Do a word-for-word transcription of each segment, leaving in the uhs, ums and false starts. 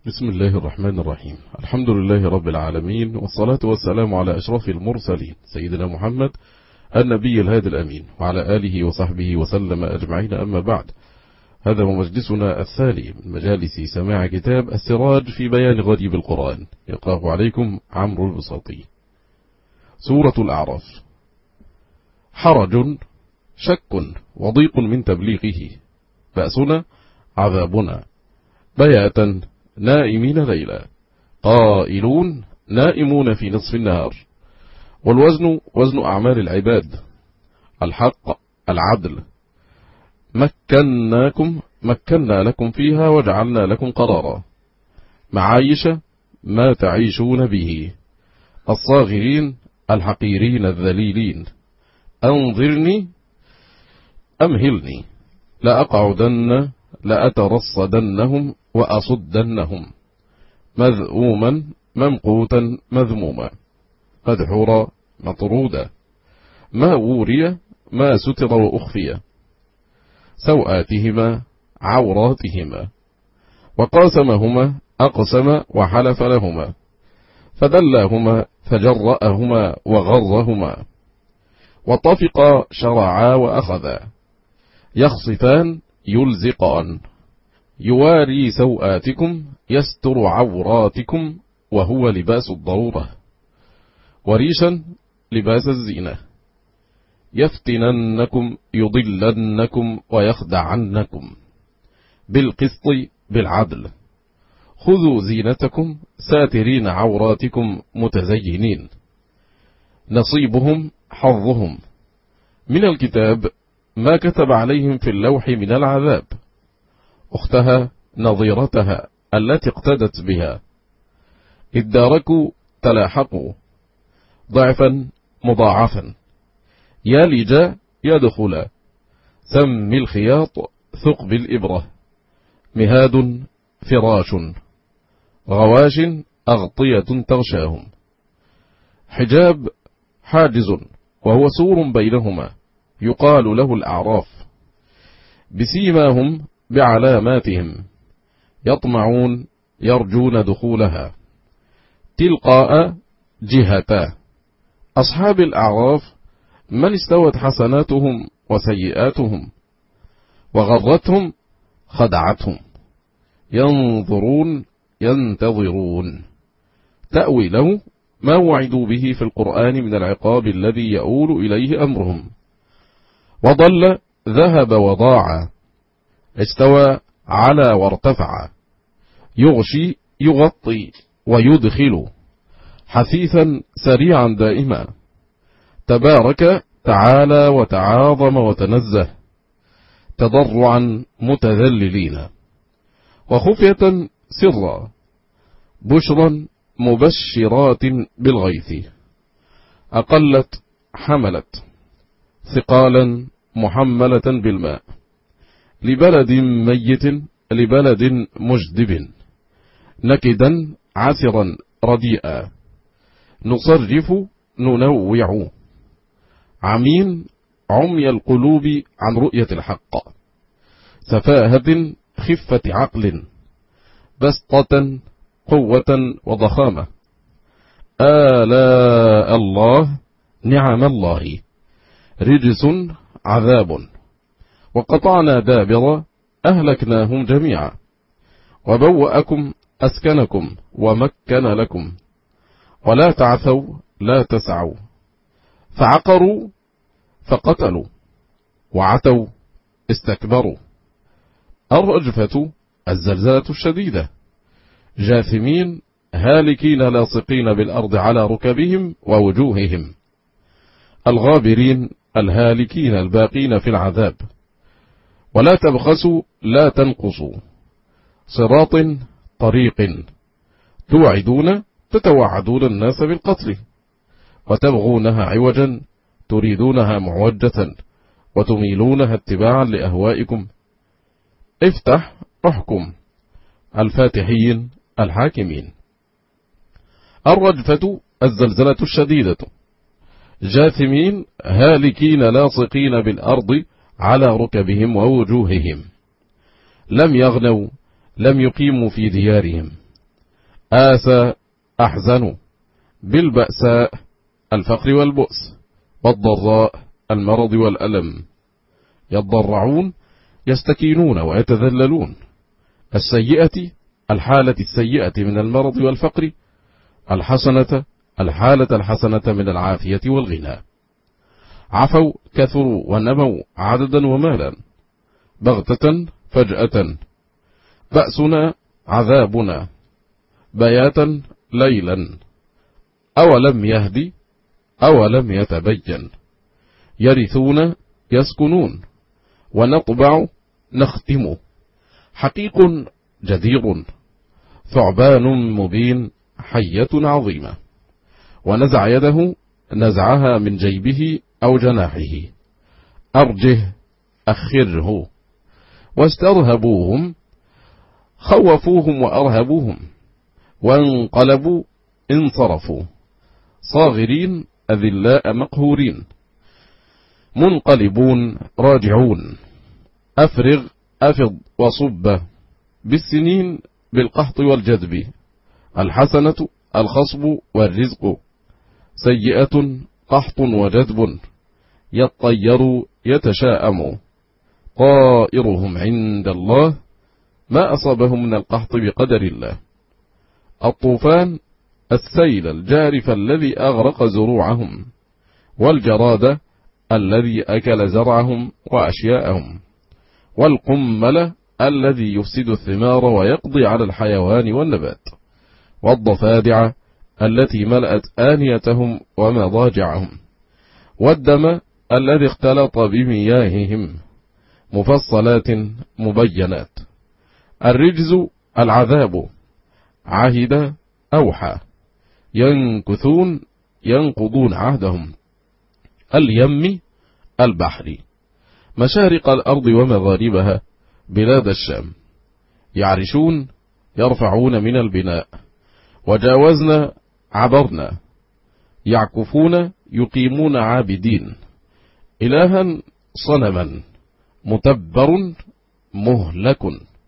بسم الله الرحمن الرحيم. الحمد لله رب العالمين، والصلاة والسلام على أشرف المرسلين سيدنا محمد النبي الهادي الأمين، وعلى آله وصحبه وسلم أجمعين. أما بعد، هذا هو مجلسنا الثاني من مجالس سماع كتاب السراج في بيان غريب القرآن، يقرأه عليكم عمرو البساطي. سورة الأعراف. حرج، شك وضيق من تبليغه، بأسنا عذابنا، بياتا نائمين ليلا، قائلون نائمون في نصف النهار. والوزن وزن أعمال العباد، الحق العدل. مكناكم مكنا لكم فيها وجعلنا لكم قرارا، معايش ما تعيشون به، الصاغرين الحقيرين الذليلين. أنظرني أمهلني لأقعدن لأترصدنهم وأصدنهم، مذءوما ممقوتا مذموما، مدحورا مطرودا، ما وري ما ستر وأخفي، سوآتهما عوراتهما، وقاسمهما أقسم وحلف لهما، فدلاهما فجرأهما وغرهما، وطفقا شرعا وأخذا، يخصفان يلزقان، يواري سوآتكم يستر عوراتكم، وهو لباس الضرورة، وريشا لباس الزينة، يفتننكم يضلنكم ويخدعنكم، بالقسط بالعدل. خذوا زينتكم ساترين عوراتكم متزينين. نصيبهم حظهم من الكتاب ما كتب عليهم في اللوح من العذاب، أختها نظيرتها التي اقتدت بها، اداركوا تلاحقوا، ضعفا مضاعفا، يلج يدخل، سم الخياط ثقب الإبرة، مهاد فراش، غواش أغطية تغشاهم، حجاب حاجز وهو سور بينهما، يقال له الأعراف، بسيماهم بعلاماتهم، يطمعون يرجون دخولها، تلقاء جهتا. أصحاب الأعراف من استوت حسناتهم وسيئاتهم، وغرتهم خدعتهم، ينظرون ينتظرون، تأويله ما وعدوا به في القرآن من العقاب الذي يؤول إليه أمرهم. وضل ذهب وضاع، استوى على وارتفع، يغشي يغطي ويدخل، حثيثا سريعا دائما، تبارك تعالى وتعاظم وتنزه، تضرعا متذللين، وخفية سرا، بشرا مبشرات بالغيث، أقلت حملت، ثقالا محملة بالماء، لبلد ميت لبلد مجدب، نكدا عسرا رديئا، نصرف ننوع، عمين عمي القلوب عن رؤية الحق، سفاهة خفة عقل، بسطة قوة وضخامة، آلاء الله نعم الله، رجس عذاب، وقطعنا دابر أهلكناهم جميعا، وبوأكم أسكنكم ومكن لكم، ولا تعثوا لا تسعوا، فعقروا فقتلوا، وعتوا استكبروا. الرجفة الزلزلة الشديدة، جاثمين هالكين لاصقين بالأرض على ركبهم ووجوههم، الغابرين الهالكين الباقين في العذاب، ولا تبخسوا لا تنقصوا، صراط طريق، توعدون تتوعدون الناس بالقتل، وتبغونها عوجا تريدونها معوجة، وتميلونها اتباعا لأهوائكم. افتح احكم، الفاتحين الحاكمين. الرجفة الزلزلة الشديدة، جاثمين هالكين لاصقين بالأرض على ركبهم ووجوههم، لم يغنوا لم يقيموا في ديارهم، آسى أحزنوا، بالبأساء الفقر والبؤس، والضراء المرض والألم، يضرعون يستكينون ويتذللون، السيئة الحالة السيئة من المرض والفقر، الحسنة الحالة الحسنة من العافية والغنى. عفوا كثروا ونموا عددا ومالا، بغتة فجأة، بأسنا عذابنا، بياتا ليلا، أولم يهدي أولم يتبين، يرثون يسكنون، ونطبع نختم، حقيق جدير، ثعبان مبين، حية عظيمة، ونزع يده نزعها من جيبه أو جناحه، أرجه أخره، واسترهبوهم خوفوهم وأرهبوهم، وانقلبوا انصرفوا، صاغرين أذلاء مقهورين، منقلبون راجعون، أفرغ أفض وصب، بالسنين بالقحط والجذب، الحسنة الخصب والرزق، سيئة قحط وجذب، يطير يتشاءم، طائرهم عند الله، ما أصابهم من القحط بقدر الله، الطوفان السيل الجارف الذي أغرق زروعهم، والجراد الذي أكل زرعهم وأشياءهم، والقمل الذي يفسد الثمار ويقضي على الحيوان والنبات، والضفادع التي ملأت آنيتهم ومضاجعهم، والدم الذي اختلط بمياههم، مفصلات مبينات، الرجز العذاب، عهد أوحى، ينكثون ينقضون عهدهم، اليم البحر، مشارق الأرض ومغاربها، بلاد الشام، يعرشون يرفعون من البناء، وجاوزنا عبرنا، يعكفون يقيمون عابدين، إلها صنما متبر مهلك،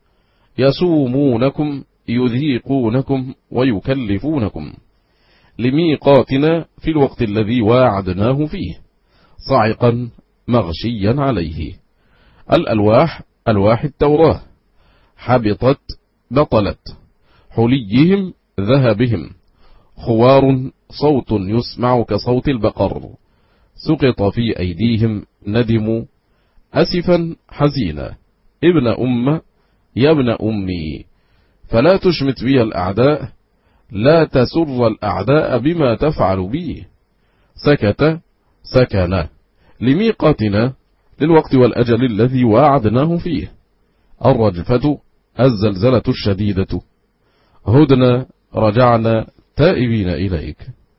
يسومونكم يذيقونكم ويكلفونكم، لميقاتنا في الوقت الذي واعدناه فيه، صعقا مغشيا عليه، الألواح ألواح التوراة، حبطت بطلت، حليهم ذهبهم، خوار صوت يسمع كصوت البقر، سقط في أيديهم ندموا، أسفا حزينا، ابن أم يا ابن أمي، فلا تشمت بي الأعداء، لا تسر الأعداء بما تفعل بي، سكت سكن، لميقاتنا للوقت والأجل الذي واعدناه فيه، الرجفة الزلزلة الشديدة، هدنا رجعنا تائبين إليك،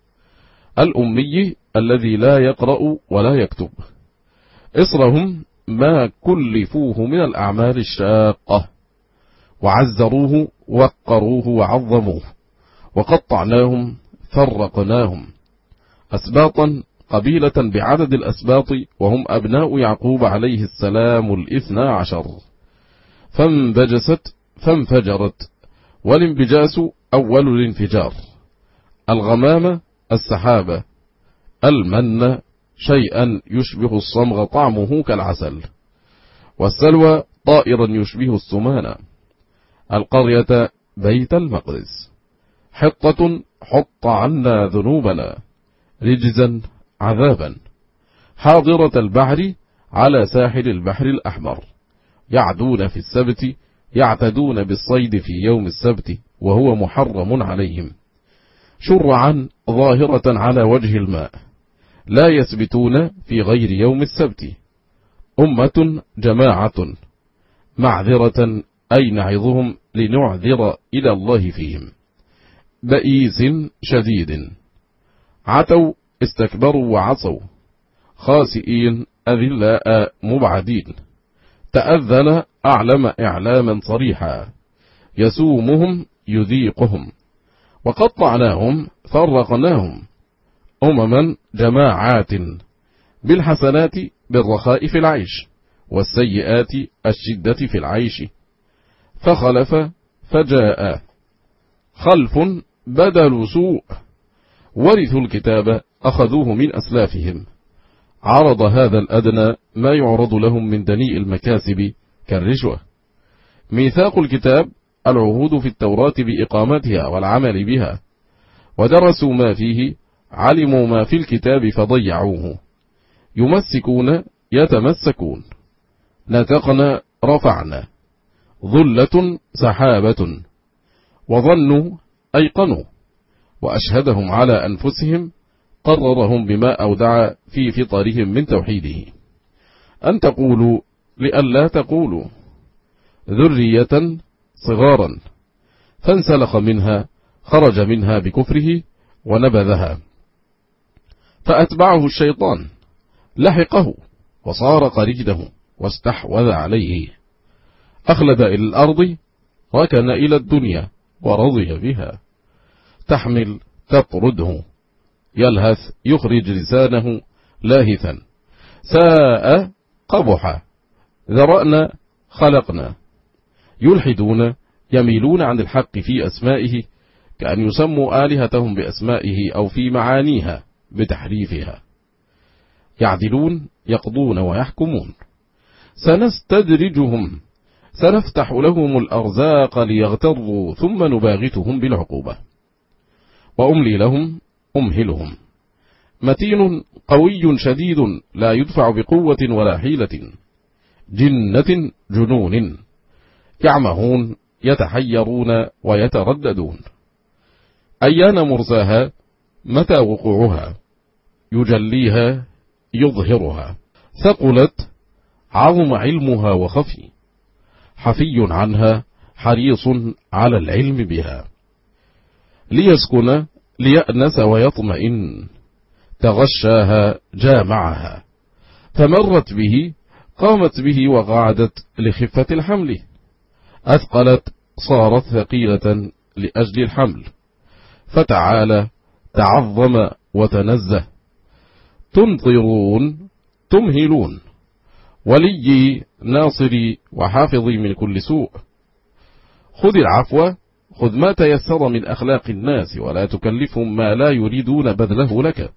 الأمي الذي لا يقرأ ولا يكتب، إصرهم ما كلفوه من الأعمال الشاقة، وعزروه وقروه وعظموه، وقطعناهم فرقناهم، أسباطا قبيلة بعدد الأسباط، وهم أبناء يعقوب عليه السلام الاثنى عشر، فانبجست فانفجرت، والانبجاس أول الانفجار، الغمامة السحابة، المن شيئا يشبه الصمغ طعمه كالعسل، والسلوى طائرا يشبه السمان، القرية بيت المقدس، حطة حط عنا ذنوبنا، رجزا عذابا، حاضرة البحر على ساحل البحر الأحمر، يعدون في السبت يعتدون بالصيد في يوم السبت وهو محرم عليهم، شرعا ظاهرة على وجه الماء، لا يثبتون في غير يوم السبت، أمة جماعة، معذرة أي نعظهم لنعذر إلى الله فيهم، بئيس شديد، عتوا استكبروا وعصوا، خاسئين أذلاء مبعدين، تأذن أعلم إعلاما صريحا، يسومهم يذيقهم، وقطعناهم فرقناهم، أمما جماعات، بالحسنات بالرخاء في العيش، والسيئات الشدة في العيش، فخلف فجاء، خلف بدل سوء ورثوا الكتاب أخذوه من أسلافهم، عرض هذا الأدنى ما يعرض لهم من دنيء المكاسب كالرشوة. ميثاق الكتاب العهود في التوراة بإقامتها والعمل بها، ودرسوا ما فيه، علموا ما في الكتاب فضيعوه. يمسكون يتمسكون، نتقنا رفعنا، ظلة سحابة، وظنوا أيقنوا، وأشهدهم على أنفسهم، قررهم بما أودع في فطرهم من توحيده. أن تقولوا لئلا تقولوا، ذرية صغارا، فانسلخ منها، خرج منها بكفره ونبذها، فأتبعه الشيطان، لحقه وصار قريده واستحوذ عليه، أخلد إلى الأرض، ركن إلى الدنيا ورضي بها، تحمل تطرده، يلهث يخرج لسانه لاهثا، ساء قبح، ذرأنا خلقنا. يلحدون يميلون عن الحق في أسمائه، كأن يسموا آلهتهم بأسمائه أو في معانيها بتحريفها. يعدلون يقضون ويحكمون، سنستدرجهم، سنفتح لهم الأرزاق ليغتروا ثم نباغتهم بالعقوبة. وأملي لهم أمهلهم، متين قوي شديد لا يدفع بقوة ولا حيلة، جنة جنون، يعمهون يتحيرون ويترددون. أيان مرساها، متى وقوعها، يجليها يظهرها، ثقلت عظم علمها وخفي، حفي عنها حريص على العلم بها. ليسكن ليأنس ويطمئن، تغشاها جامعها، فمرت به قامت به وقعدت لخفة الحمل، أثقلت صارت ثقيلة لأجل الحمل، فتعالى تعظم وتنزه. تنطرون تمهلون، ولي ناصري وحافظي من كل سوء. خذ العفو، خذ ما تيسر من أخلاق الناس، ولا تكلفهم ما لا يريدون بذله لك.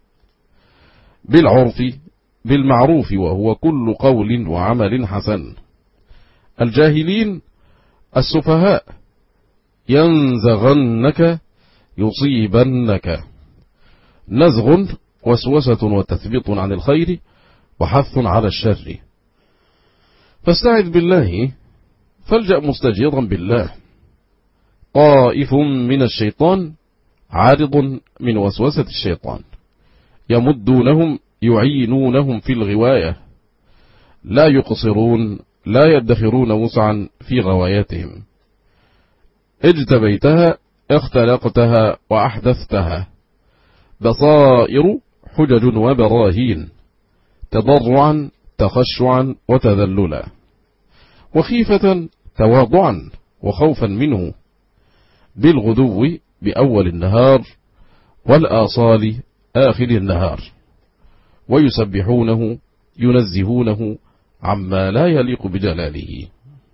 بالعرف بالمعروف، وهو كل قول وعمل حسن. الجاهلين السفهاء، ينزغنك يصيبنك، نزغ وسوسة وتثبيط عن الخير وحث على الشر. فاستعذ بالله، فالجأ مستجيرا بالله. طائف من الشيطان، عارض من وسوسة الشيطان، يمدونهم يعينونهم في الغواية، لا يقصرون لا يدخرون وسعا في غواياتهم. اجتبيتها اختلقتها وأحدثتها، بصائر حجج وبراهين، تضرعا تخشعا وتذللا، وخيفة تواضعا وخوفا منه، بالغدو بأول النهار والآصال آخر النهار، ويسبحونه ينزهونه عما لا يليق بجلاله.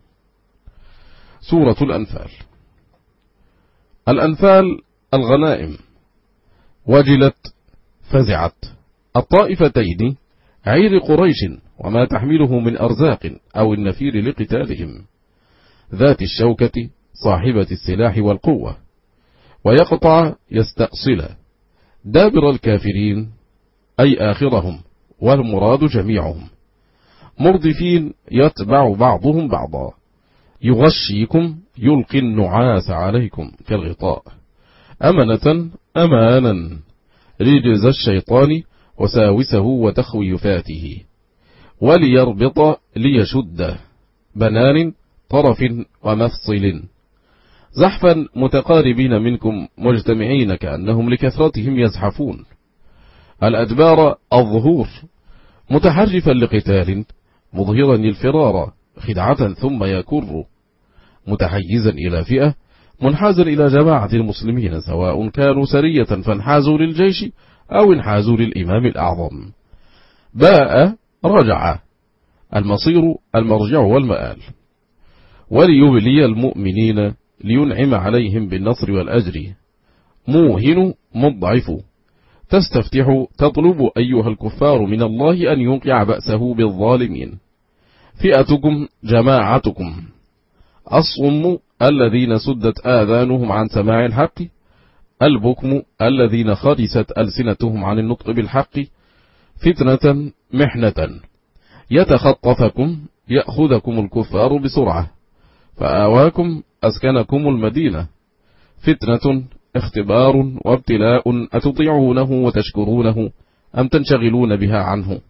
سورة الأنفال. الأنفال الغنائم، وجلت فزعت الطائفتين، عير قريش وما تحمله من أرزاق أو النفير لقتالهم، ذات الشوكة صاحبة السلاح والقوة، ويقطع يستأصل دابر الكافرين، أي آخرهم، والمراد جميعهم، مردفين يتبع بعضهم بعضا، يغشيكم يلقي النعاس عليكم كالغطاء، أمنة أمانا، رجز الشيطان وساوسه وتخويفاته، وليربط ليشد، بنان طرف ومفصل، زحفا متقاربين منكم مجتمعين كأنهم لكثرتهم يزحفون. الأدبار الظهور، متحرفا لقتال مظهرا الفرار خدعة ثم يكر، متحيزا إلى فئة منحازا إلى جماعة المسلمين، سواء كانوا سرية فانحازوا للجيش أو انحازوا للإمام الأعظم. باء رجع، المصير المرجع والمآل. وليبلي المؤمنين لينعم عليهم بالنصر والأجر. موهن مضعف، تستفتح تطلب أيها الكفار من الله أن يوقع بأسه بالظالمين. فئتكم جماعتكم. الصم الذين سدت آذانهم عن سماع الحق، البكم الذين خرست ألسنتهم عن النطق بالحق. فتنة محنة، يتخطفكم يأخذكم الكفار بسرعة، فآواكم أسكنكم المدينة. فتنة اختبار وابتلاء، أتطيعونه وتشكرونه أم تنشغلون بها عنه.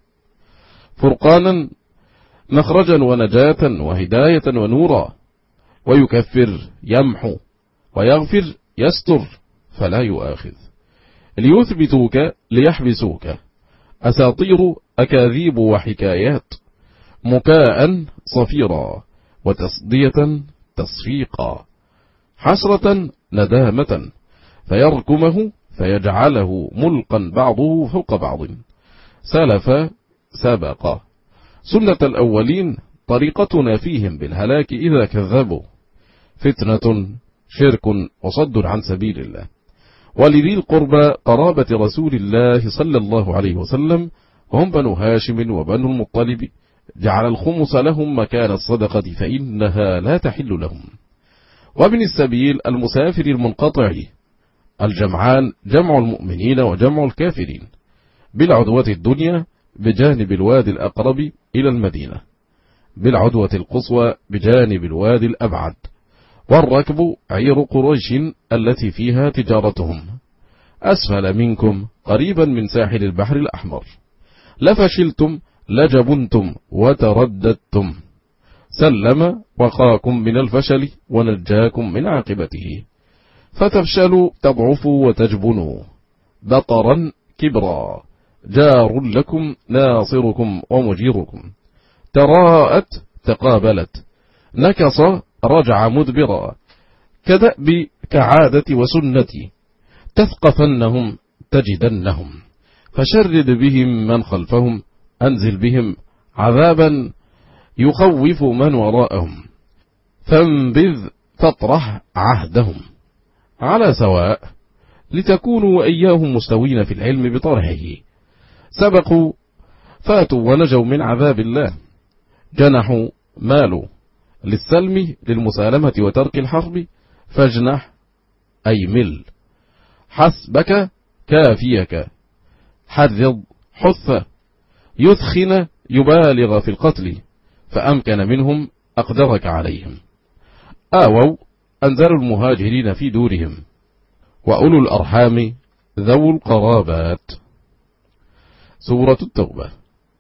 فرقانا مخرجا ونجاة وهداية ونورا، ويكفر يمحو ويغفر يستر فلا يؤاخذ. ليثبتوك ليحبسوك، أساطير أكاذيب وحكايات. مكاء صفيرا وتصدية تصفيقا. حسرة ندامة، فيركمه فيجعله ملقا بعضه فوق بعض. سلف سبق. سنة الأولين طريقتنا فيهم بالهلاك إذا كذبوا. فتنة شرك وصد عن سبيل الله. ولذي القربى قرابة رسول الله صلى الله عليه وسلم، هم بنو هاشم وبنو المطلب، جعل الخمس لهم مكان الصدقة فإنها لا تحل لهم. وابن السبيل المسافر المنقطع. الجمعان جمع المؤمنين وجمع الكافرين. بالعدوة الدنيا بجانب الوادي الأقرب إلى المدينة، بالعدوة القصوى بجانب الوادي الأبعد. والركب عير قريش التي فيها تجارتهم. أسفل منكم قريبا من ساحل البحر الأحمر. لفشلتم لجبنتم وترددتم. سلم وقاكم من الفشل ونجاكم من عاقبته. فتفشلوا تضعفوا وتجبنوا. بطرا كبرا، جار لكم ناصركم ومجيركم. تراءت تقابلت. نكص رجع مدبرا. كدأب كعادة وسنتي. تثقفنهم تجدنهم. فشرد بهم من خلفهم. أنزل بهم عذابا يخوف من وراءهم. فانبذ فاطرح عهدهم على سواء، لتكونوا وإياهم مستوين في العلم بطرحه. سبقوا فاتوا ونجوا من عذاب الله. جنحوا مالوا للسلم للمسالمة وترك الحرب. فاجنح أي مل. حسبك كافيك. حرض حث. يثخن يبالغ في القتل، فأمكن منهم أقدرك عليهم. آووا أنزلوا المهاجرين في دورهم. وأولو الأرحام ذو القرابات. سورة التوبة.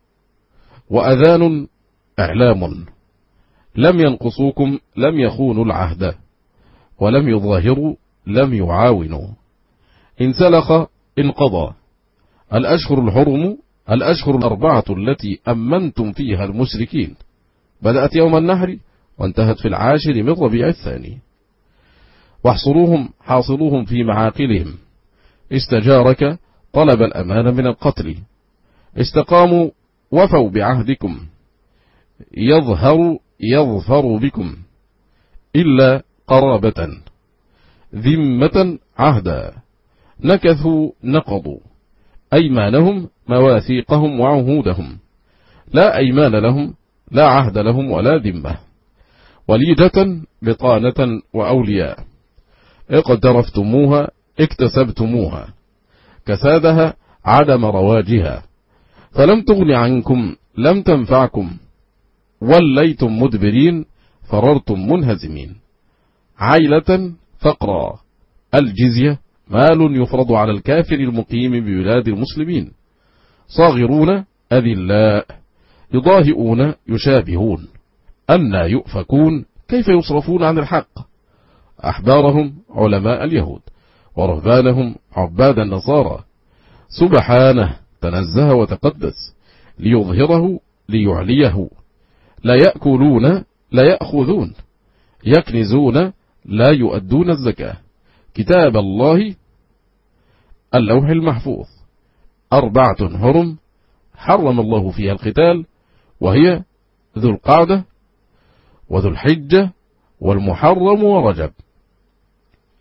وأذان إعلام. لم ينقصوكم لم يخونوا العهد، ولم يظاهروا لم يعاونوا. انسلخ انقضى. الأشهر الحرم الأشهر الأربعة التي أمنتم فيها المشركين، بدأت يوم النحر وانتهت في العاشر من ربيع الثاني. واحصروهم حاصروهم في معاقلهم. استجارك طلب الأمان من القتل. استقاموا وفوا بعهدكم. يظهر يظفر بكم إلا قرابة. ذمة عهدا. نكثوا نقضوا أيمانهم مواثيقهم وعهودهم. لا أيمان لهم لا عهد لهم ولا ذمة. وليدة بطانة وأولياء. اقترفتموها اكتسبتموها. كسادها عدم رواجها. فلم تغن عنكم لم تنفعكم. وليتم مدبرين فررتم منهزمين. عيلة فقرا. الجزية مال يفرض على الكافر المقيم ببلاد المسلمين. صاغرون أذلاء. يضاهئون يشابهون. أنى يؤفكون كيف يصرفون عن الحق. أحبارهم علماء اليهود، ورهبانهم عباد النصارى. سبحانه تنزه وتقدس. ليظهره ليعليه. لا يأكلون لا يأخذون. يكنزون لا يؤدون الزكاة. كتاب الله اللوح المحفوظ. أربعة حرم حرم الله فيها القتال، وهي ذو القعدة وذو الحجة والمحرم ورجب.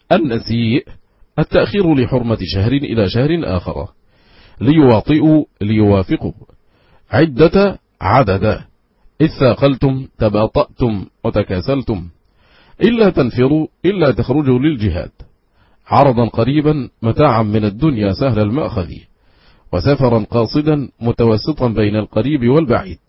النسيء التأخير لحرمة شهر إلى شهر آخر، ليواطئوا ليوافقوا عدة عددا، إذ ثاقلتم تباطأتم وتكاسلتم، إلا تنفروا إلا تخرجوا للجهاد عرضا قريبا متاعا من الدنيا سهل المأخذ، وسفرا قاصدا متوسطا بين القريب والبعيد.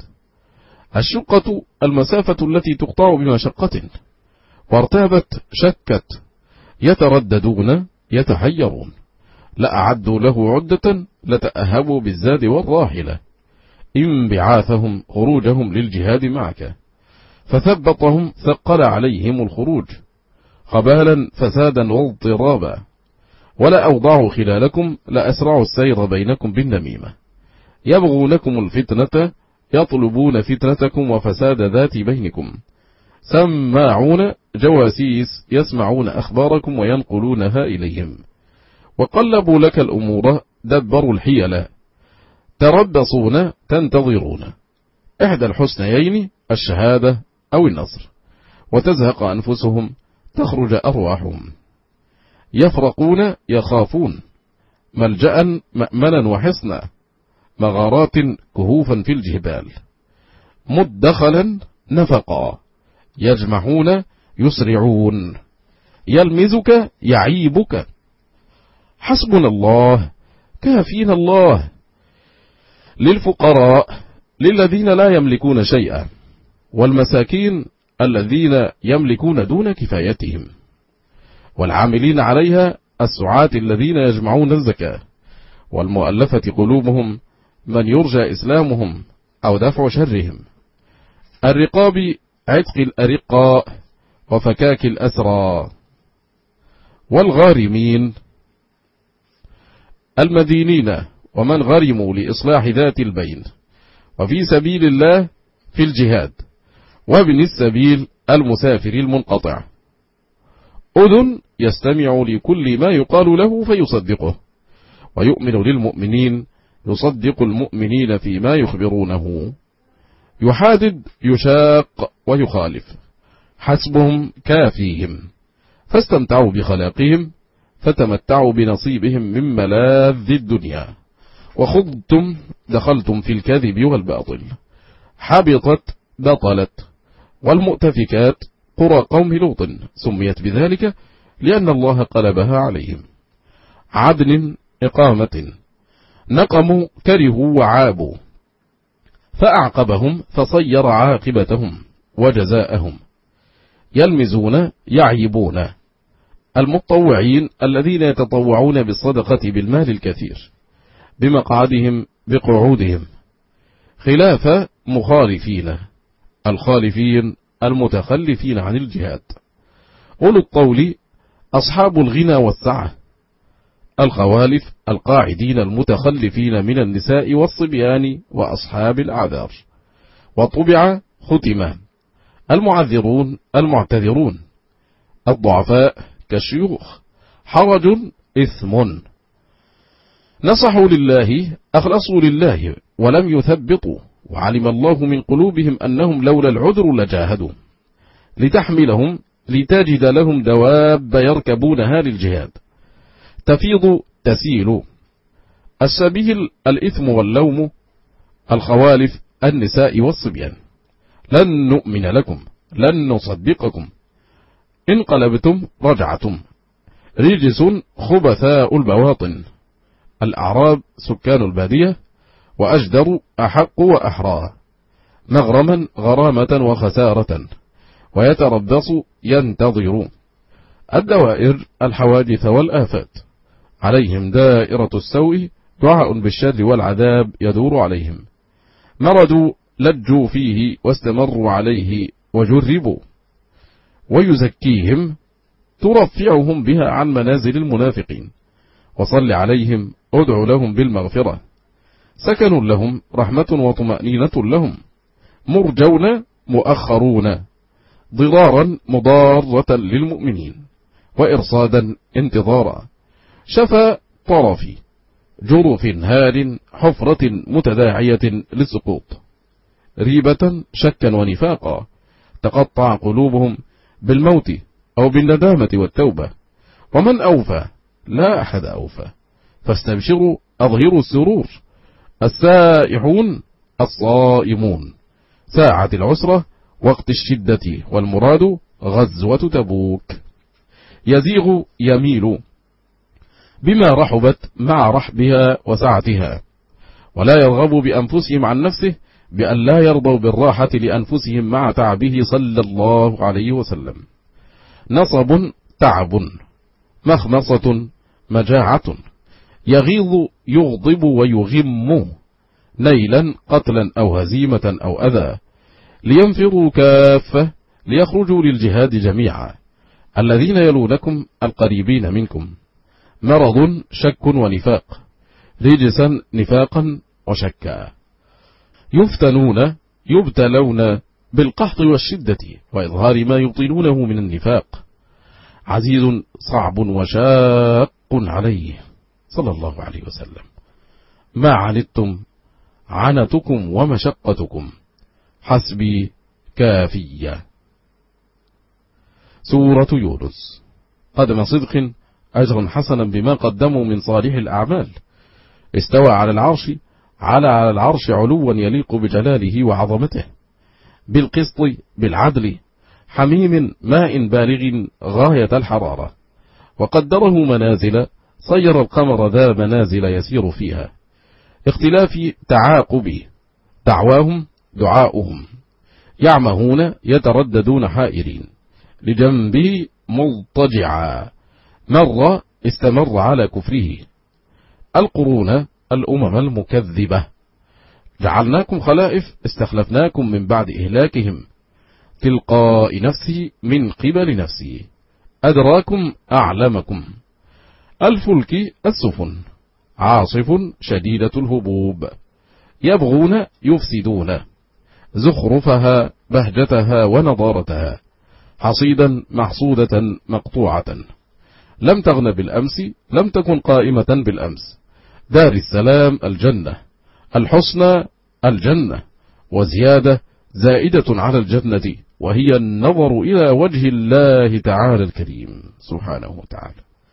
الشقة المسافة التي تقطع بمشقة، وارتابت شكت، يترددون يتحيرون، لأعدوا له عدة لتأهبوا بالزاد والراحلة، انبعاثهم خروجهم للجهاد معك، فثبطهم ثقل عليهم الخروج خبالا فسادا واضطرابا، ولا أوضعوا خلالكم لأسرعوا السير بينكم بالنميمة، يبغونكم الفتنة يطلبون فتنتكم وفساد ذات بينكم، سماعون جواسيس يسمعون أخباركم وينقلونها إليهم، وقلبوا لك الأمور دبروا الحيلة، تربصون تنتظرون إحدى الحسنيين الشهادة أو النصر، وتزهق أنفسهم تخرج أرواحهم، يفرقون يخافون ملجأ مأمنا وحصنا، مغارات كهوفا في الجبال، مدخلا نفقا، يجمعون يسرعون، يلمزك يعيبك، حسبنا الله كافينا الله، للفقراء للذين لا يملكون شيئا، والمساكين الذين يملكون دون كفايتهم، والعاملين عليها السعاة الذين يجمعون الزكاة، والمؤلفة قلوبهم من يرجى إسلامهم أو دفع شرهم، الرقاب عتق الأرقاء وفكاك الأسرى، والغارمين المدينين ومن غرموا لإصلاح ذات البين، وفي سبيل الله في الجهاد، وابن السبيل المسافر المنقطع، أذن يستمع لكل ما يقال له فيصدقه، ويؤمن للمؤمنين يصدق المؤمنين فيما يخبرونه، يحادد يشاق ويخالف، حسبهم كافيهم، فاستمتعوا بخلاقهم فتمتعوا بنصيبهم من ملاذ الدنيا، وخضتم دخلتم في الكذب والباطل، حبطت بطلت، والمؤتفكات قرى قوم لوط سميت بذلك لأن الله قلبها عليهم، عدن إقامة، نقموا كرهوا وعابوا، فأعقبهم فصير عاقبتهم وجزاءهم، يلمزون يعيبون، المتطوعين الذين يتطوعون بالصدقة بالمال الكثير، بمقعدهم بقعودهم، خلاف مخالفين، الخالفين المتخلفين عن الجهاد، أولو الطول أصحاب الغنى والسعة، الخوالف القاعدين المتخلفين من النساء والصبيان وأصحاب الأعذار، وطبع ختمة، المعذرون المعتذرون، الضعفاء كالشيوخ، حرج إثم، نصحوا لله أخلصوا لله ولم يثبطوا، وعلم الله من قلوبهم أنهم لولا العذر لجاهدوا، لتحملهم لتجد لهم دواب يركبونها للجهاد، تفيض تسيل، السبيل الإثم واللوم، الخوالف النساء والصبيان، لن نؤمن لكم لن نصدقكم، انقلبتم رجعتم، رجس خبثاء البواطن، الأعراب سكان البادية، وأجدر أحق وأحرى، مغرما غرامة وخسارة، ويتربص ينتظر، الدوائر الحوادث والآفات، عليهم دائرة السوء، دعاء بالشر والعذاب يدور عليهم، مردوا لجوا فيه واستمروا عليه وجربوا، ويزكيهم ترفعهم بها عن منازل المنافقين، وصل عليهم ادع لهم بالمغفرة، سكن لهم رحمة وطمأنينة لهم، مرجون مؤخرون، ضرارا مضارة للمؤمنين، وإرصادا انتظارا، شفى طرفي جرف هال حفرة متداعية للسقوط، ريبة شكا ونفاقا، تقطع قلوبهم بالموت أو بالندامة والتوبة، ومن أوفى؟ لا أحد أوفى، فاستبشروا أظهروا السرور. السائحون الصائمون، ساعة العسرة وقت الشدة، والمراد غزوة تبوك. يزيغ يميل بما رحبت مع رحبها وسعتها، ولا يرغب بأنفسهم عن نفسه بأن لا يرضوا بالراحة لأنفسهم مع تعبه صلى الله عليه وسلم. نصب تعب، مخمصة مجاعة، يغيظ يغضب ويغم، نيلا قتلا أو هزيمة أو أذى، لينفروا كافة ليخرجوا للجهاد جميعا، الذين يلونكم القريبين منكم. مرض شك ونفاق، رجسا نفاقا وشكا. يفتنون يبتلون بالقحط والشدة وإظهار ما يبطلونه من النفاق. عزيز صعب وشاق عليه صلى الله عليه وسلم. ما عنتم عنتكم ومشقتكم، حسبي كافية. سورة يونس. قدم صدق أجرا حسنا بما قدموا من صالح الأعمال. استوى على العرش على على العرش علوا يليق بجلاله وعظمته، بالقسط بالعدل، حميم ماء بالغ غاية الحرارة، وقدره منازل، صير القمر ذا منازل يسير فيها، اختلاف تعاقب دعواهم دعاؤهم، يعمهون يترددون حائرين، لجنبه مضطجعا، مر استمر على كفره. القرون الأمم المكذبة، جعلناكم خلائف استخلفناكم من بعد إهلاكهم، تلقاء نفسي من قبل نفسي، أدراكم أعلمكم. الفلك السفن، عاصف شديدة الهبوب، يبغون يفسدون، زخرفها بهجتها ونضارتها، حصيدا محصودة مقطوعة، لم تغن بالأمس، لم تكن قائمة بالأمس. دار السلام الجنة، الحسنى الجنة، وزيادة زائدة على الجنة، وهي النظر إلى وجه الله تعالى الكريم سبحانه وتعالى.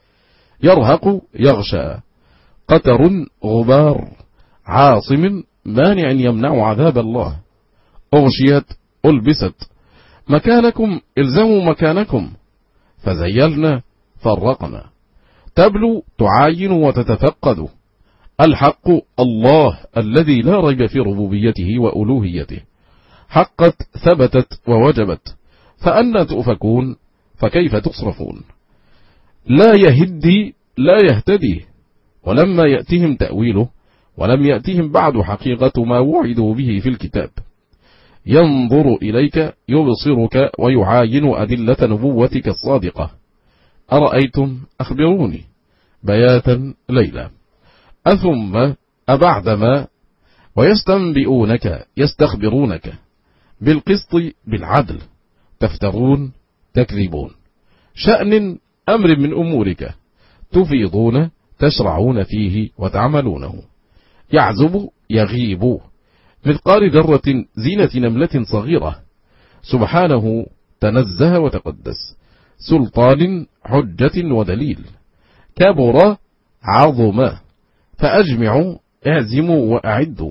يرهق يغشى، قتر غبار، عاصم مانع يمنع عذاب الله. أغشيت ألبست، مكانكم الزموا مكانكم، فزيلنا فرقنا. تبلو تعاين وتتفقد، الحق الله الذي لا ريب في ربوبيته وألوهيته، حقت ثبتت ووجبت، فأنا تؤفكون، فكيف تصرفون. لا يهدي لا يهتدي، ولما يأتهم تأويله، ولم يأتهم بعد حقيقة ما وعدوا به في الكتاب. ينظر إليك يبصرك ويعاين أدلة نبوتك الصادقة. أرأيتم أخبروني بياتا ليلا، أثم أبعدما، ويستنبئونك يستخبرونك، بالقسط بالعدل، تفترون تكذبون، شأن أمر من أمورك، تفيضون تشرعون فيه وتعملونه. يعزب يغيب، مثقال ذرة زينة نملة صغيرة، سبحانه تنزه وتقدس، سلطان حجة ودليل. كبر عظم، فأجمعوا اعزموا وأعدوا،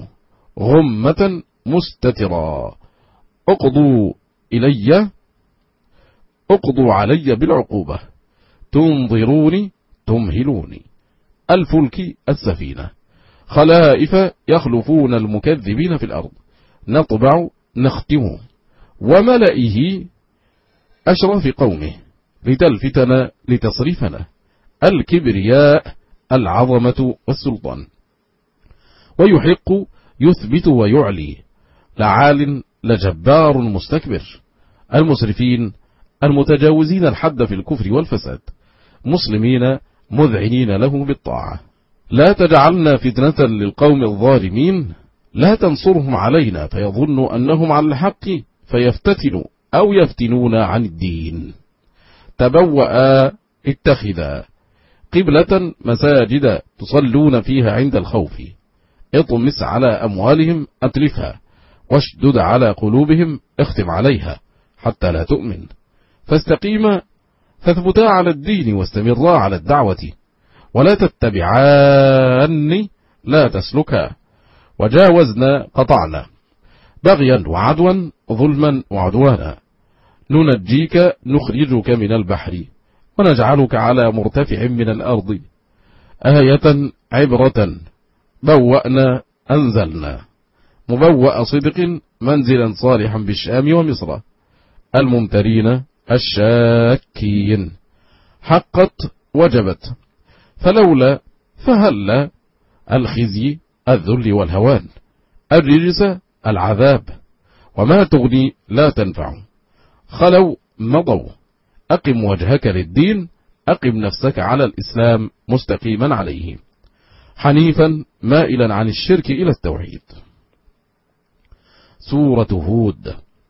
غمة مستترا، اقضوا إلي اقضوا علي بالعقوبة، تنظروني تمهلوني. الفلك السفينة، خلائف يخلفون المكذبين في الأرض، نطبع نختم، وملئه أشرف قومه، لتلفتنا لتصرفنا. الكبرياء العظمة والسلطان، ويحق يثبت ويعلي، لعال لجبار مستكبر. المسرفين المتجاوزين الحد في الكفر والفساد، مسلمين مذعنين له بالطاعة. لا تجعلنا فتنة للقوم الظالمين، لا تنصرهم علينا فيظنوا أنهم على الحق فيفتتنوا أو يفتنون عن الدين. تبوأ اتخذا قبلة مساجد تصلون فيها عند الخوف، اطمس على أموالهم أتلفها، واشدد على قلوبهم اختم عليها حتى لا تؤمن. فاستقيم فاثبتا على الدين واستمرا على الدعوة، ولا تتبعاني لا تسلكا، وجاوزنا قطعنا، بغيا وعدوا ظلما وعدوانا، ننجيك نخرجك من البحر، ونجعلك على مرتفع من الأرض، آية عبرة بوأنا أنزلنا، مبوأ صدق منزلا صالحا بالشام ومصر، الممترين الشاكين، حقت وجبت، فلولا فهلا، الخزي الذل والهوان، الرجس العذاب، وما تغني لا تنفع، خلوا مضوا، أقم وجهك للدين، أقم نفسك على الإسلام مستقيما عليه، حنيفا مائلا عن الشرك إلى التوحيد. سورة هود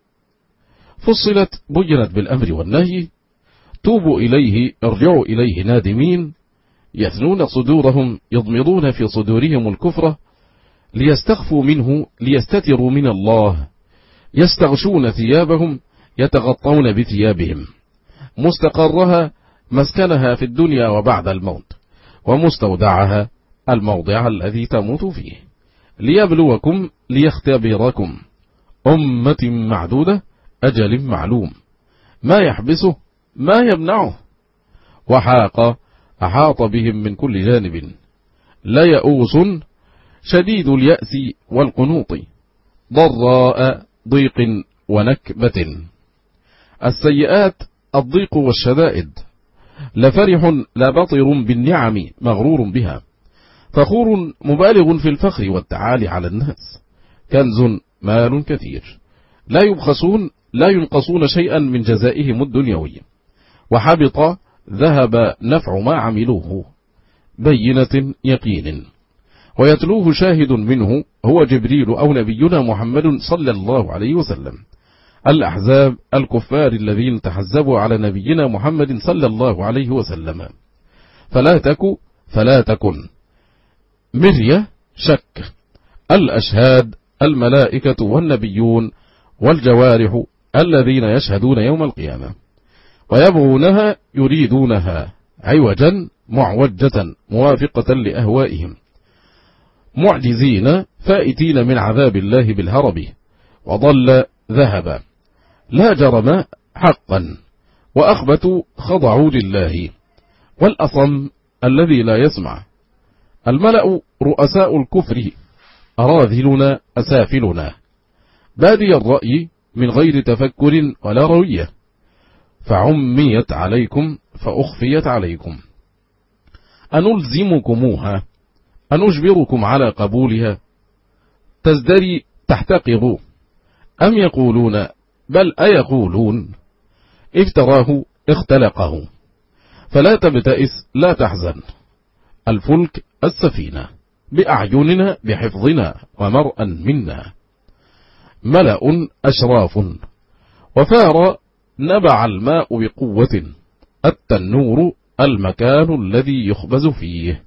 فصلت بينت بالأمر والنهي، توبوا إليه ارجعوا إليه نادمين، يثنون صدورهم يضمرون في صدورهم الكفر، ليستخفوا منه ليستتروا من الله، يستغشون ثيابهم يتغطون بثيابهم، مستقرها مسكنها في الدنيا وبعد الموت، ومستودعها الموضع الذي تموت فيه، ليبلوكم ليختبركم، أمة معدودة أجل معلوم، ما يحبسه ما يمنعه، وحاق أحاط بهم من كل جانب، لا يئوس شديد اليأس والقنوط، ضراء ضيق ونكبة، السيئات الضيق والشدائد، لفرح لبطر بالنعم مغرور بها، فخور مبالغ في الفخر والتعالي على الناس، كنز مال كثير، لا يبخسون لا ينقصون شيئا من جزائهم الدنيوي، وحبط ذهب نفع ما عملوه، بينة يقين، ويتلوه شاهد منه هو جبريل أو نبينا محمد صلى الله عليه وسلم، الأحزاب الكفار الذين تحزبوا على نبينا محمد صلى الله عليه وسلم، فلا تكن فلا تكن مرية شك، الأشهاد الملائكة والنبيون والجوارح الذين يشهدون يوم القيامة، ويبغونها يريدونها عوجا معوجة موافقة لأهوائهم، معجزين فائتين من عذاب الله بالهرب، وضل ذهب لا جرم حقا، وأخبتوا خضعوا لله، والأصم الذي لا يسمع، الملأ رؤساء الكفر أراذلنا أسافلنا، بادي الرأي من غير تفكر ولا روية، فعميت عليكم فأخفيت عليكم، أنلزمكموها أنجبركم على قبولها، تزدري تحتقروا، أم يقولون بل أيقولون افتراه اختلقه، فلا تبتئس لا تحزن، الفلك السفينة بأعيننا بحفظنا ومرءا منا، ملأ أشراف، وفار نبع الماء بقوة، التنور المكان الذي يخبز فيه،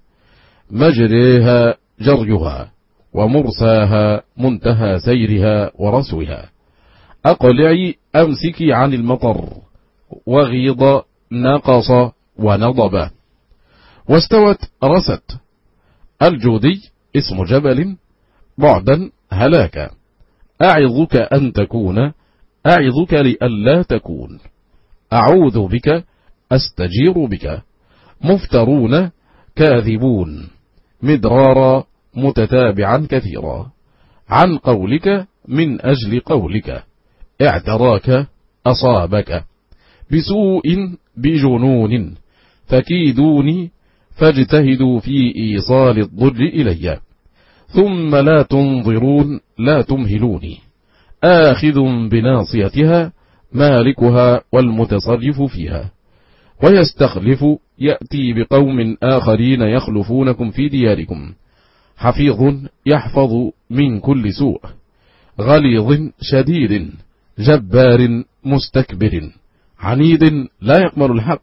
مجريها جريها، ومرساها منتهى سيرها ورسوها، أقلعي أمسكي عن المطر، وغيض نقص ونضب، واستوت رست، الجودي اسم جبل بعدا هلاكا، أعظك أن تكون أعظك لألا تكون، أعوذ بك أستجير بك، مفترون كاذبون، مدرارا متتابعا كثيرا، عن قولك من أجل قولك، اعتراك أصابك، بسوء بجنون، فكيدوني فاجتهدوا في إيصال الضر إلي، ثم لا تنظرون لا تمهلوني، آخذ بناصيتها مالكها والمتصرف فيها، ويستخلف يأتي بقوم آخرين يخلفونكم في دياركم، حفيظ يحفظ من كل سوء، غليظ شديد جبار مستكبر، عنيد لا يقبل الحق،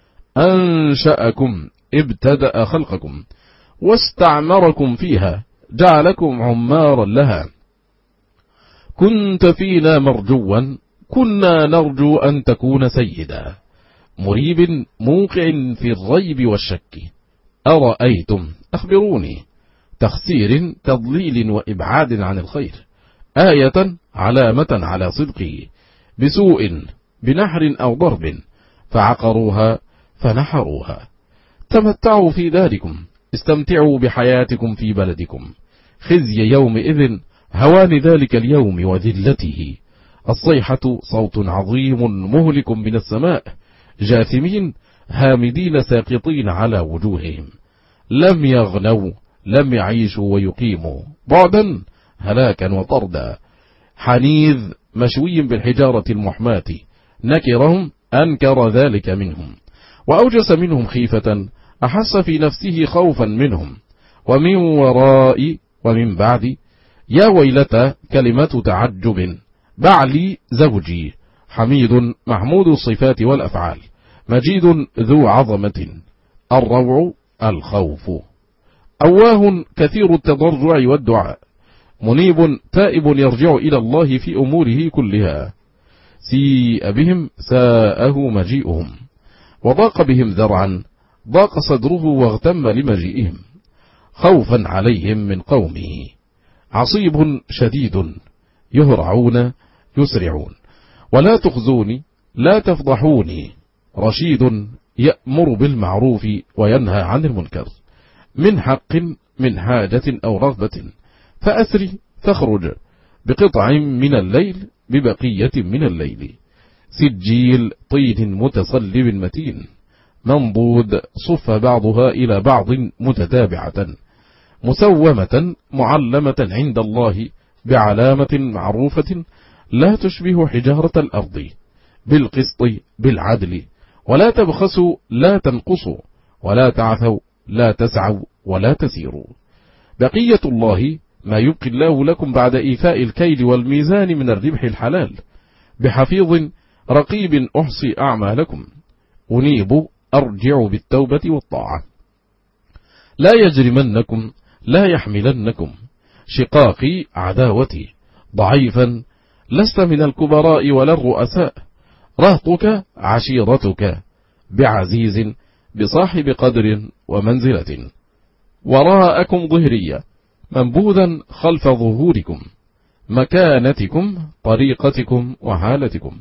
أنشأكم ابتدأ خلقكم، واستعمركم فيها جعلكم عمارا لها، كنت فينا مرجوا كنا نرجو أن تكون سيدا، مريب موقع في الريب والشك. أرأيتم، أخبروني، تخسير تضليل وإبعاد عن الخير، آية علامة على صدقه، بسوء بنحر أو ضرب، فعقروها فنحروها. تمتعوا في داركم، استمتعوا بحياتكم في بلدكم، خزي يومئذ، هوان ذلك اليوم وذلته. الصيحة صوت عظيم مهلك من السماء، جاثمين هامدين ساقطين على وجوههم، لم يغنوا لم يعيشوا ويقيموا، بعدا هلاكا وطردا. حنيذ مشوي بالحجارة المحماة، نكرهم أنكر ذلك منهم، وأوجس منهم خيفة، أحس في نفسه خوفا منهم. ومن وراء ومن بعد، يا ويلة كلمة تعجب، بعلي زوجي، حميد محمود الصفات والأفعال، مجيد ذو عظمة، الروع الخوف، أواه كثير التضرع والدعاء، منيب تائب يرجع إلى الله في أموره كلها. سيء بهم ساءه مجيئهم، وضاق بهم ذرعا، ضاق صدره واغتم لمجيئهم، خوفا عليهم من قومه. عصيب شديد، يهرعون يسرعون، ولا تخزوني لا تفضحوني. رشيد يأمر بالمعروف وينهى عن المنكر، من حق من حاجة أو رغبة، فأسري فاخرج بقطع من الليل ببقية من الليل. سجيل طين متصلب متين، منضود صف بعضها إلى بعض متتابعة، مسومة معلمة عند الله بعلامة معروفة، لا تشبه حجارة الأرض، بالقسط بالعدل، ولا تبخسوا لا تنقصوا، ولا تعثوا لا تسعوا ولا تسيروا. بقية الله ما يبقي الله لكم بعد إيفاء الكيل والميزان من الربح الحلال، بحفيظ رقيب أحصي أعمالكم، أنيب أرجع بالتوبة والطاعة. لا يجرمنكم لا يحملنكم شقاقي عداوتي، ضعيفا لست من الكبراء ولا الرؤساء، رهطك عشيرتك، بعزيز بصاحب قدر ومنزلة. وراءكم ظهرية، منبوذا خلف ظهوركم، مكانتكم طريقتكم وحالتكم،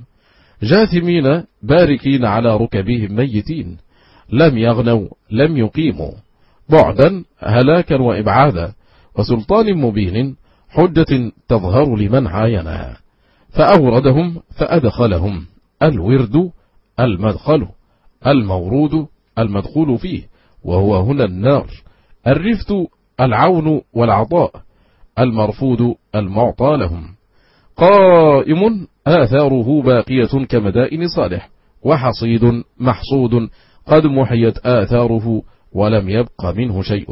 جاثمين باركين على ركبهم ميتين، لم يغنوا لم يقيموا، بعدا هلاكا وإبعادا، وسلطان مبين، حجة تظهر لمن عاينها. فأوردهم فأدخلهم، الورد المدخل، المورود المدخول فيه، وهو هنا النار. الرفت العون والعطاء، المرفود المعطى لهم. قائم آثاره باقية كمدائن صالح، وحصيد محصود قد محيت آثاره ولم يبق منه شيء.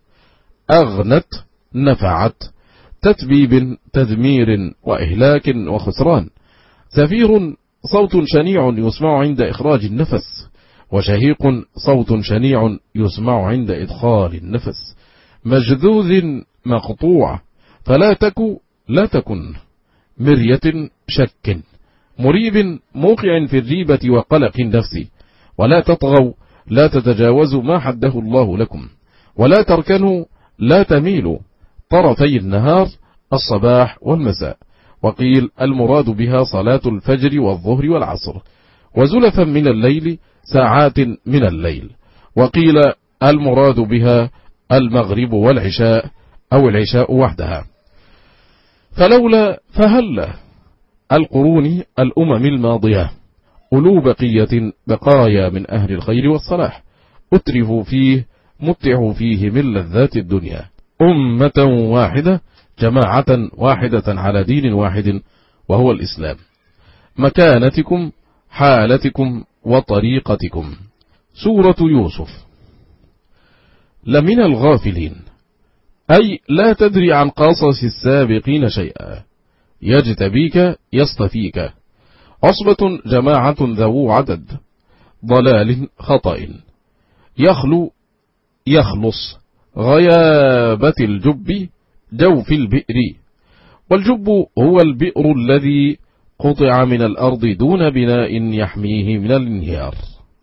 أغنت نفعت، تتبيب تدمير وإهلاك وخسران. زفير صوت شنيع يسمع عند إخراج النفس، وشهيق صوت شنيع يسمع عند إدخال النفس. مجذوذ مقطوع، فلا تكو لا تكن، مرية شك، مريب موقع في الريبة وقلق النفس. ولا تطغوا لا تتجاوزوا ما حده الله لكم، ولا تركنوا لا تميلوا، طرفي النهار الصباح والمساء. وقيل المراد بها صلاة الفجر والظهر والعصر، وزلفا من الليل ساعات من الليل. وقيل المراد بها المغرب والعشاء أو العشاء وحدها. فلولا فهلا القرون الأمم الماضية، أولو بقية بقايا من أهل الخير والصلاح، أترفوا فيه متعوا فيه من لذات الدنيا. أمة واحدة، جماعة واحدة على دين واحد وهو الإسلام. مكانتكم حالتكم وطريقتكم. سورة يوسف. لمن الغافلين، أي لا تدري عن قصص السابقين شيئا، يجتبيك يصطفيك. عصبة جماعة ذو عدد، ضلال خطأ. يخلو يخلص، غيابة الجب جوف البئر. والجب هو البئر الذي قطع من الأرض دون بناء يحميه من الانهيار.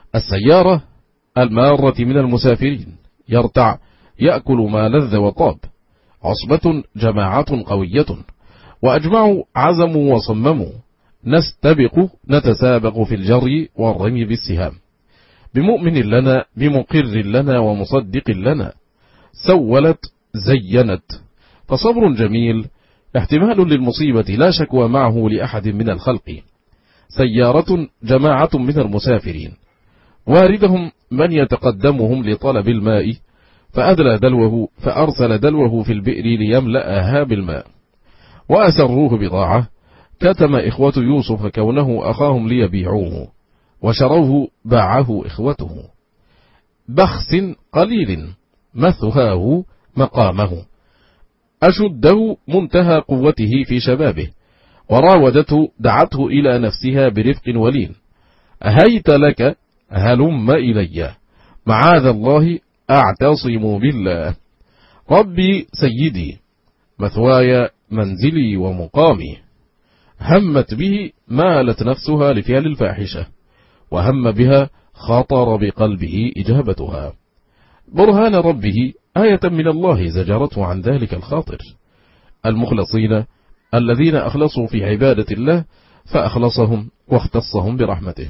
السيارة المارة من المسافرين، يرتع يأكل ما لذ وطاب. عصبة جماعة قوية، وأجمعوا عزموا وصمموا. نستبق نتسابق في الجري والرمي بالسهام، بمؤمن لنا بمقر لنا ومصدق لنا. سولت زينت، فصبر جميل احتمال للمصيبة لا شكوى معه لأحد من الخلق. سيارة جماعة من المسافرين، واردهم من يتقدمهم لطلب الماء، فأدلى دلوه فأرسل دلوه في البئر ليملأها بالماء. وأسروه بضاعة، كتم إخوة يوسف كونه أخاهم ليبيعوه، وشروه باعه إخوته. بخس قليل مثهاه مقامه، أشده منتهى قوته في شبابه. وراودته دعته إلى نفسها برفق ولين. هيت لك هلم إلي، معاذ الله أعتصم بالله. ربي سيدي، مثواي منزلي ومقامي. همت به مالت نفسها لفعل الفاحشة، وهم بها خطر بقلبه إجابتها. برهان ربه آية من الله زجرته عن ذلك الخاطر. المخلصين الذين أخلصوا في عبادة الله فأخلصهم واختصهم برحمته.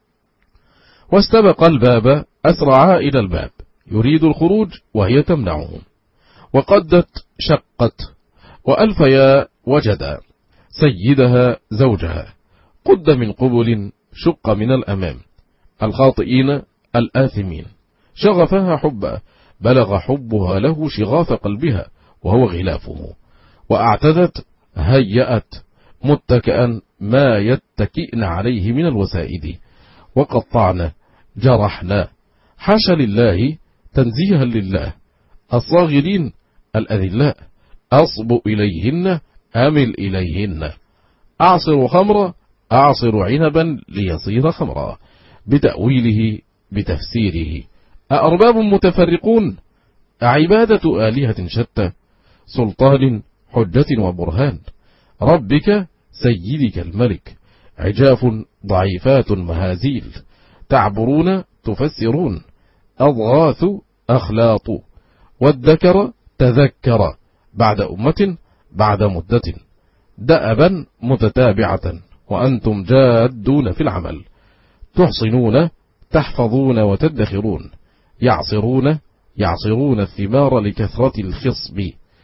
واستبق الباب، أسرعا إلى الباب يريد الخروج وهي تمنعهم. وقدت شقت، وألفيا وجدا سيدها زوجها. قد من قبل، شق من الأمام. الخاطئين الآثمين، شغفها حبا، بلغ حبها له شغاف قلبها وهو غلافه. وأعتدت هيأت، متكئا ما يتكئن عليه من الوسائد. وقطعنا جرحنا، حاشا لله تنزيها لله. الصاغرين الأذلاء، أصب إليهن أمل إليهن. أعصر خمرا، أعصر عنبا ليصير خمرا، بتأويله بتفسيره. أأرباب متفرقون، أعبادة آلهة شتى. سلطان حجة وبرهان، ربك سيدك الملك. عجاف ضعيفات مهازيل، تعبرون تفسرون. أضغاث أخلاط، والذكر تذكر، بعد أمة بعد مدة. دأبا متتابعة، وأنتم جادون في العمل. تحصنون تحفظون وتدخرون. يعصرون يعصرون الثمار لكثرة الخصب.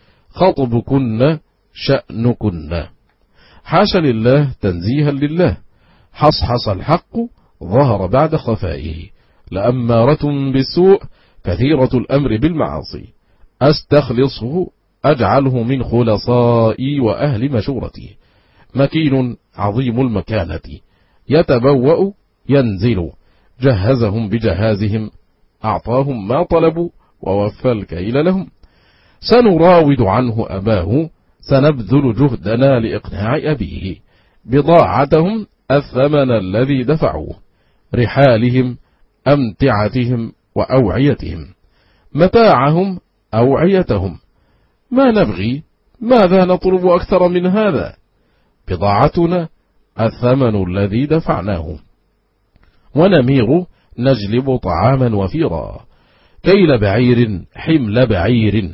خطبكن شأنكن. حاشا لله تنزيها لله. حصحص الحق ظهر بعد خفائه. لأمارة بالسوء كثيرة الأمر بالمعاصي. أستخلصه أجعله من خلصائي وأهل مشورتي. مكين عظيم المكانة، يتبوأ ينزل. جهزهم بجهازهم، أعطاهم ما طلبوا ووفى الكيل لهم. سنراود عنه أباه، سنبذل جهدنا لإقناع أبيه. بضاعتهم الثمن الذي دفعوه، رحالهم أمتعتهم وأوعيتهم. متاعهم أوعيتهم، ما نبغي ماذا نطلب أكثر من هذا. بضاعتنا الثمن الذي دفعناه. ونمير نجلب طعاما وفيرا، كيل بعير حمل بعير.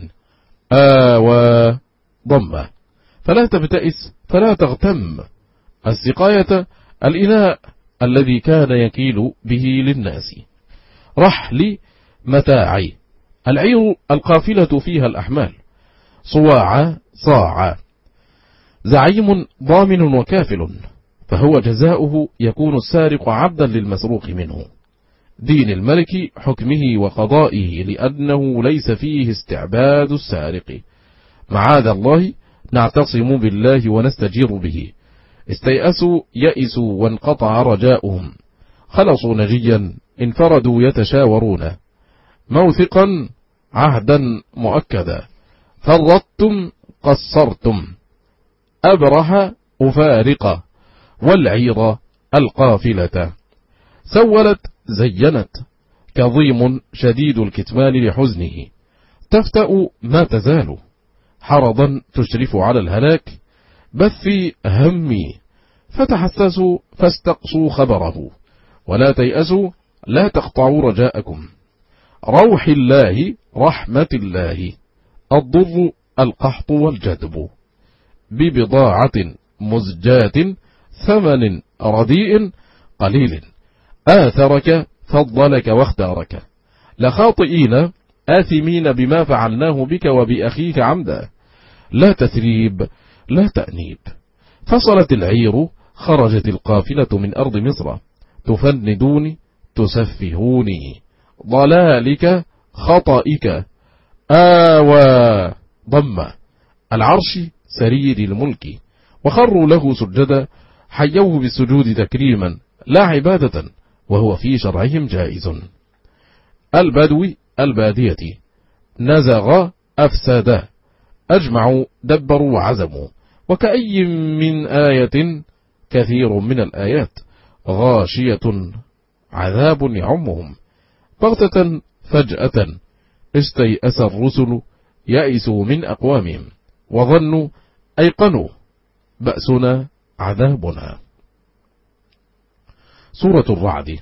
آوى ضمه، فلا تبتئس فلا تغتم. السقاية الإناء الذي كان يكيل به للناس. رحل متاعي، العير القافلة فيها الأحمال. صواع صاع، زعيم ضامن وكافل، فهو جزاؤه يكون السارق عبدا للمسروق منه. دين الملك حكمه وقضائه، لأنه ليس فيه استعباد السارق. معاذ الله نعتصم بالله ونستجير به. استيأسوا يئسوا وانقطع رجاؤهم. خلصوا نجيا انفردوا يتشاورون. موثقا عهدا مؤكدا. فرطتم قصرتم. أبرح أفارق، والعير القافلة. سولت زينت، كظيم شديد الكتمان لحزنه. تفتأ ما تزال، حرضا تشرف على الهلاك. بثي همي، فتحسسوا فاستقصوا خبره. ولا تيأسوا لا تقطعوا رجاءكم. روح الله رحمة الله، الضر القحط والجدب، ببضاعة مزجاة ثمن رديء قليل، آثرك فضلك واختارك، لخاطئين آثمين بما فعلناه بك وبأخيك عمدا، لا تثريب لا تأنيب. فصلت العير خرجت القافلة من أرض مصر، تفندوني تسفهوني، ضلالك خطئك آوى ضم العرش سرير الملك، وخروا له سجدا حيوه بالسجود تكريما لا عبادة، وهو في شرعهم جائز. البدو البادية نزغ أفسادا، أجمعوا دبروا وعزموا، وكأي من آية كثير من الآيات غاشية عذاب يعمهم، بغتة فجأة استيأس الرسل يئسوا من أقوامهم، وظنوا أيقنوا بأسنا عذابنا. سورة الرعد.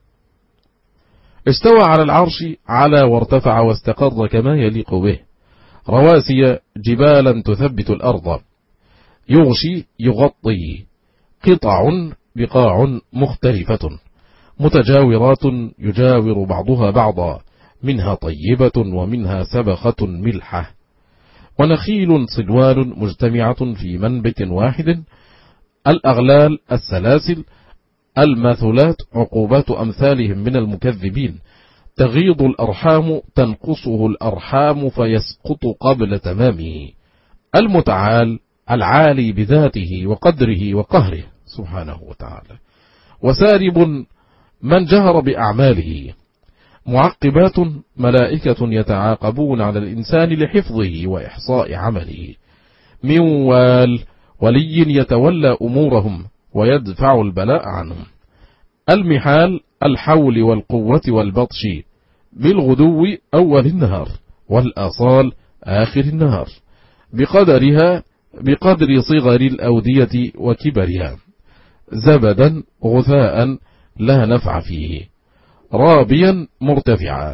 استوى على العرش على وارتفع واستقر كما يليق به، رواسي جبالا تثبت الأرض، يغشي يغطي، قطع بقاع مختلفة متجاورات يجاور بعضها بعضا، منها طيبة ومنها سبخة ملحة، ونخيل صنوان مجتمعة في منبت واحد، الأغلال السلاسل الماثلات عقوبات أمثالهم من المكذبين، تغيض الأرحام تنقصه الأرحام فيسقط قبل تمامه، المتعال العالي بذاته وقدره وقهره سبحانه وتعالى، وسارب من جهر بأعماله، معقبات ملائكة يتعاقبون على الإنسان لحفظه وإحصاء عمله، منوال ولي يتولى أمورهم ويدفع البلاء عنهم، المحال الحول والقوة والبطش، بالغدو أول النهار والأصال آخر النهار، بقدرها بقدر صغر الأودية وكبرها، زبدا غثاء لا نفع فيه، رابيا مرتفعا،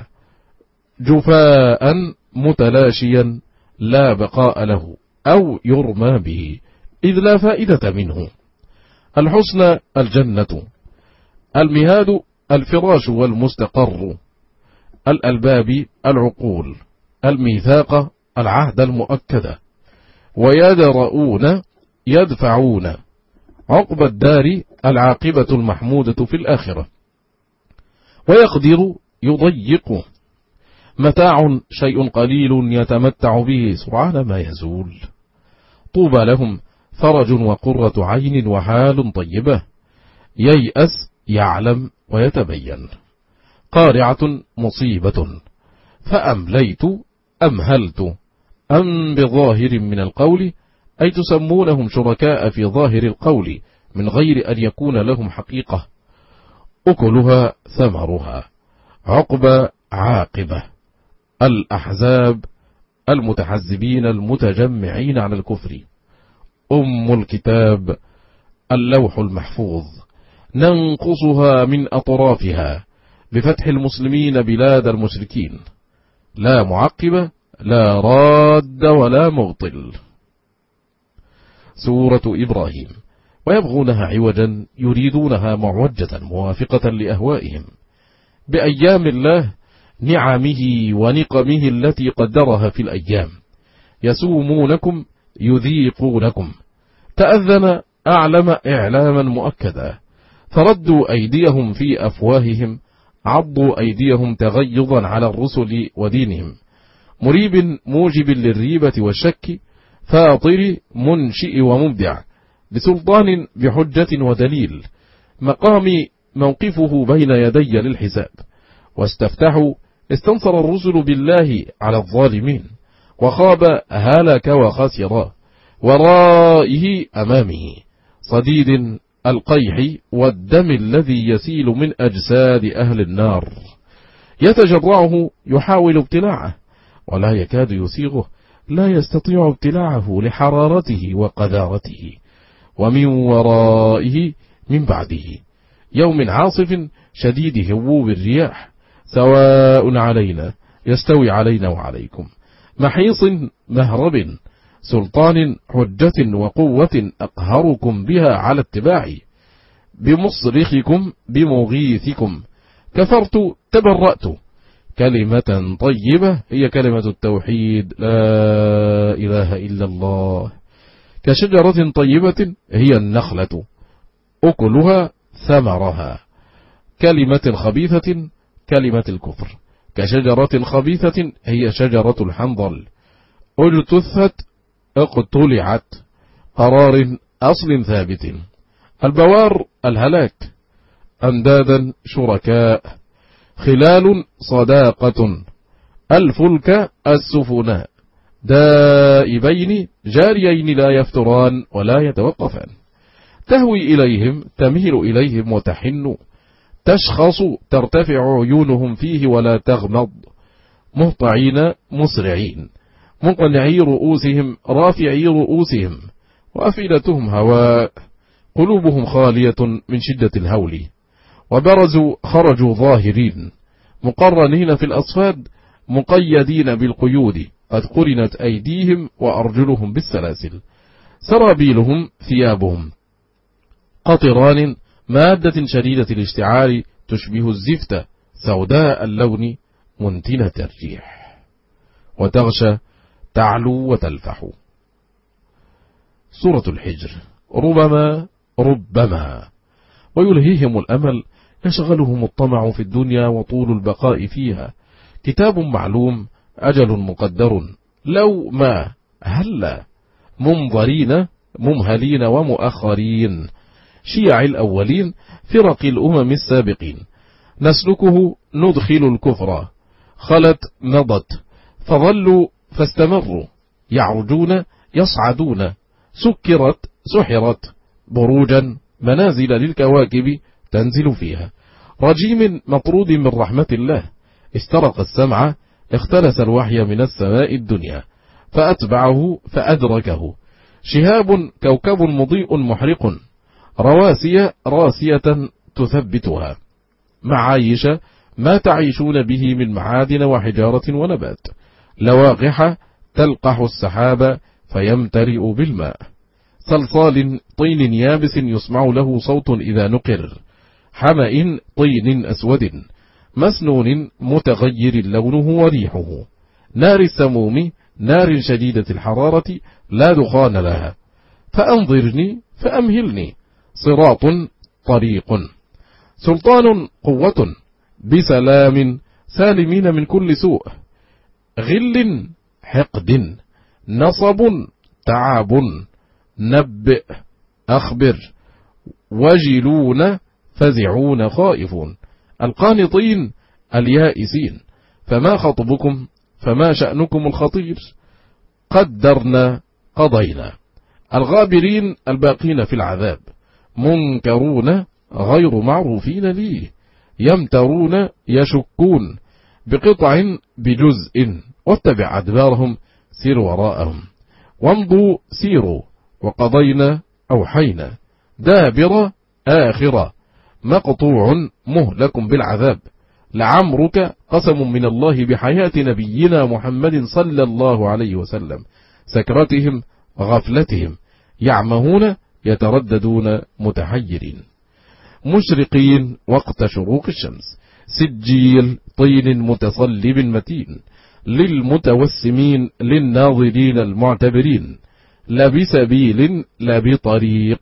جفاء متلاشيا لا بقاء له أو يرمى به إذ لا فائدة منه، الحسنى الجنة، المهاد الفراش والمستقر، الألباب العقول، الميثاق العهد المؤكدة، ويدرؤون يدفعون، عقب الدار العاقبة المحمودة في الآخرة، ويقدر يضيق، متاع شيء قليل يتمتع به سرعان ما يزول، طوبى لهم فرج وقرة عين وحال طيبة، ييأس يعلم ويتبين، قارعة مصيبة، فأمليت أمهلت، أم بظاهر من القول، أي تسمونهم شركاء في ظاهر القول من غير أن يكون لهم حقيقة، أكلها ثمرها، عقبى عاقبة، الأحزاب المتحزبين المتجمعين على الكفر، أم الكتاب اللوح المحفوظ، ننقصها من أطرافها بفتح المسلمين بلاد المشركين، لا معقب لا راد ولا مبطل. سورة إبراهيم. ويبغونها عوجا يريدونها معوجة موافقة لأهوائهم، بأيام الله نعمه ونقمه التي قدرها في الأيام، يسومونكم يذيقونكم، تأذن أعلم إعلاما مؤكدا، فردوا أيديهم في أفواههم، عضوا أيديهم تغيظا على الرسل ودينهم، مريب موجب للريبة والشك، فاطر منشئ ومبدع، بسلطان بحجة ودليل، مقام موقفه بين يدي للحساب، واستفتحوا استنصر الرسل بالله على الظالمين، وخاب هلك وخسر، ورائه أمامه صديد القيح والدم الذي يسيل من أجساد أهل النار، يتجرعه يحاول ابتلاعه ولا يكاد يسيغه، لا يستطيع ابتلاعه لحرارته وقذارته، ومن ورائه من بعده يوم عاصف شديد هبوب الرياح، سواء علينا يستوي علينا وعليكم، محيص مهرب، سلطان حجة وقوة أقهركم بها على اتباعي، بمصرخكم بمغيثكم، كفرت تبرأت، كلمة طيبة هي كلمة التوحيد، لا إله إلا الله، كشجرة طيبة هي النخلة، أكلها ثمرها، كلمة خبيثة كلمة الكفر، كشجرة خبيثة هي شجرة الحنظل، اجتثت اقتلعت، قرار أصل ثابت، البوار الهلاك، أندادا شركاء، خلال صداقة، الفلك السفناء، دائبين جاريين لا يفتران ولا يتوقفان، تهوي إليهم تميل إليهم وتحن، تشخص ترتفع عيونهم فيه ولا تغمض، مهطعين مسرعين، مقنعي رؤوسهم رافعي رؤوسهم، وأفئدتهم هواء، قلوبهم خالية من شدة الهول، وبرزوا خرجوا ظاهرين، مقرنين في الأصفاد، مقيدين بالقيود، قد قرنت أيديهم وأرجلهم بالسلاسل، سرابيلهم ثيابهم قطران، مادة شديدة الاشتعال تشبه الزفتة، سوداء اللون منتنة الريح، وتغشى تعلو وتلفح. سورة الحجر. ربما ربما ويلهيهم الأمل، يشغلهم الطمع في الدنيا وطول البقاء فيها، كتاب معلوم أجل مقدر، لو ما هلا، منظرين ممهلين ومؤخرين، شيع الأولين فرق الأمم السابقين، نسلكه ندخل الكفر، خلت مضت فظلوا فاستمروا، يعرجون يصعدون، سكرت سحرت، بروجا منازل للكواكب تنزل فيها، رجيم مطرود من رحمة الله، استرق السمع، اختلس الوحي من السماء الدنيا، فأتبعه فأدركه، شهاب كوكب مضيء محرق، رواسي راسية تثبتها، معايش ما تعيشون به من معادن وحجارة ونبات، لواقح تلقح السحاب فيمتلئ بالماء، صلصال طين يابس يسمع له صوت إذا نقر، حمأ طين أسود، مسنون متغير لونه وريحه، نار السموم، نار شديدة الحرارة لا دخان لها، فأنظرني فأمهلني، صراط طريق، سلطان قوة، بسلام سالمين من كل سوء، غل حقد، نصب تعب، نبئ أخبر، وجلون فزعون خائفون، القانطين اليائسين، فما خطبكم فما شأنكم الخطير، قدرنا قضينا، الغابرين الباقين في العذاب، منكرون غير معروفين لي، يمترون يشكون، بقطع بجزء، واتبع أدبارهم سير وراءهم، وامضوا سيروا، وقضينا أوحينا، دابر آخرة، مقطوع مهلك بالعذاب، لعمرك قسم من الله بحياة نبينا محمد صلى الله عليه وسلم، سكرتهم غفلتهم، يعمهون يترددون متحيرين، مشرقين وقت شروق الشمس، سجيل طين متصلب متين، للمتوسمين للناظرين المعتبرين، لا بسبيل لا بطريق،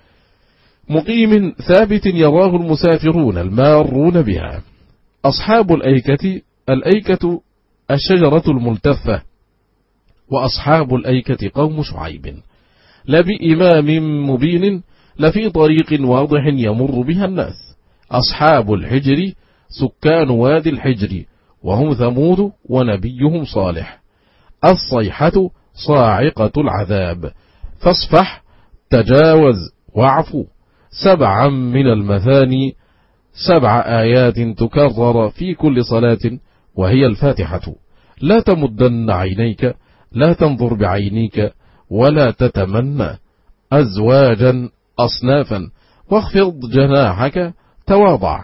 مقيم ثابت يراه المسافرون المارون بها، أصحاب الأيكة، الأيكة الشجرة الملتفة، وأصحاب الأيكة قوم شعيب، لا بإمام مبين، لفي طريق واضح يمر بها الناس، أصحاب الحجر سكان وادي الحجر، وهم ثمود ونبيهم صالح، الصيحة صاعقة العذاب، فاصفح تجاوز واعفو، سبعا من المثاني، سبع آيات تكرر في كل صلاة وهي الفاتحة، لا تمدن عينيك، لا تنظر بعينيك، ولا تتمنى، أزواجا أصنافا، واخفض جناحك، تواضع،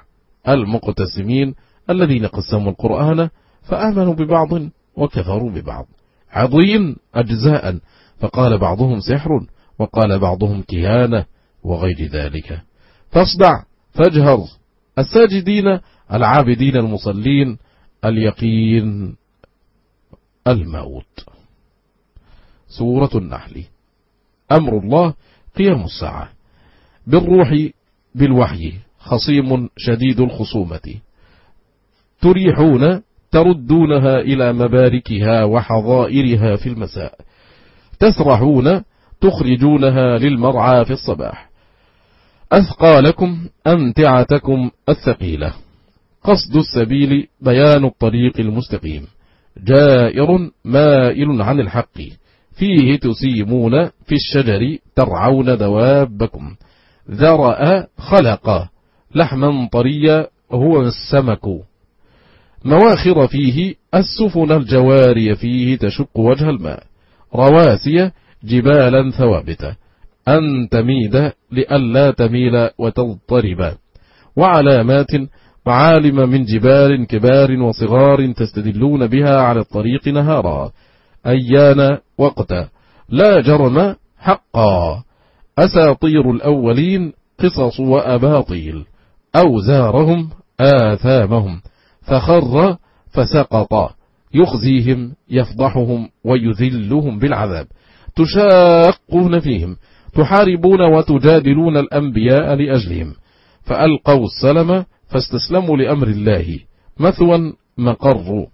المقتسمين الذين قسموا القرآن فآمنوا ببعض وكفروا ببعض. عضين أجزاء، فقال بعضهم سحر وقال بعضهم كهانة وغير ذلك. فاصدع فاجهر. الساجدين العابدين المصلين، اليقين الموت. سورة النحل. أمر الله قيام الساعة. بالروح بالوحي خصيم شديد الخصومة، تريحون تردونها إلى مباركها وحظائرها في المساء، تسرحون تخرجونها للمرعى في الصباح، أثقالكم أمتعتكم الثقيلة. قصد السبيل بيان الطريق المستقيم، جائر مائل عن الحق، فيه تسيمون في الشجر ترعون دوابكم، ذرأ خلق لحما طريا هو السمك، مواخر فيه السفن الجواري فيه تشق وجه الماء، رواسي جبالا ثوابت أن تميد لئلا تميل وتضطرب، وعلامات معالم من جبال كبار وصغار تستدلون بها على الطريق نهارا، أيان وقتا لا جرم حقا، أساطير الأولين قصص وأباطيل، أوزارهم آثامهم فخر فسقط، يخزيهم يفضحهم ويذلهم بالعذاب، تشاقون فيهم تحاربون وتجادلون الأنبياء لأجلهم، فألقوا السلم فاستسلموا لأمر الله، مثوى مقر،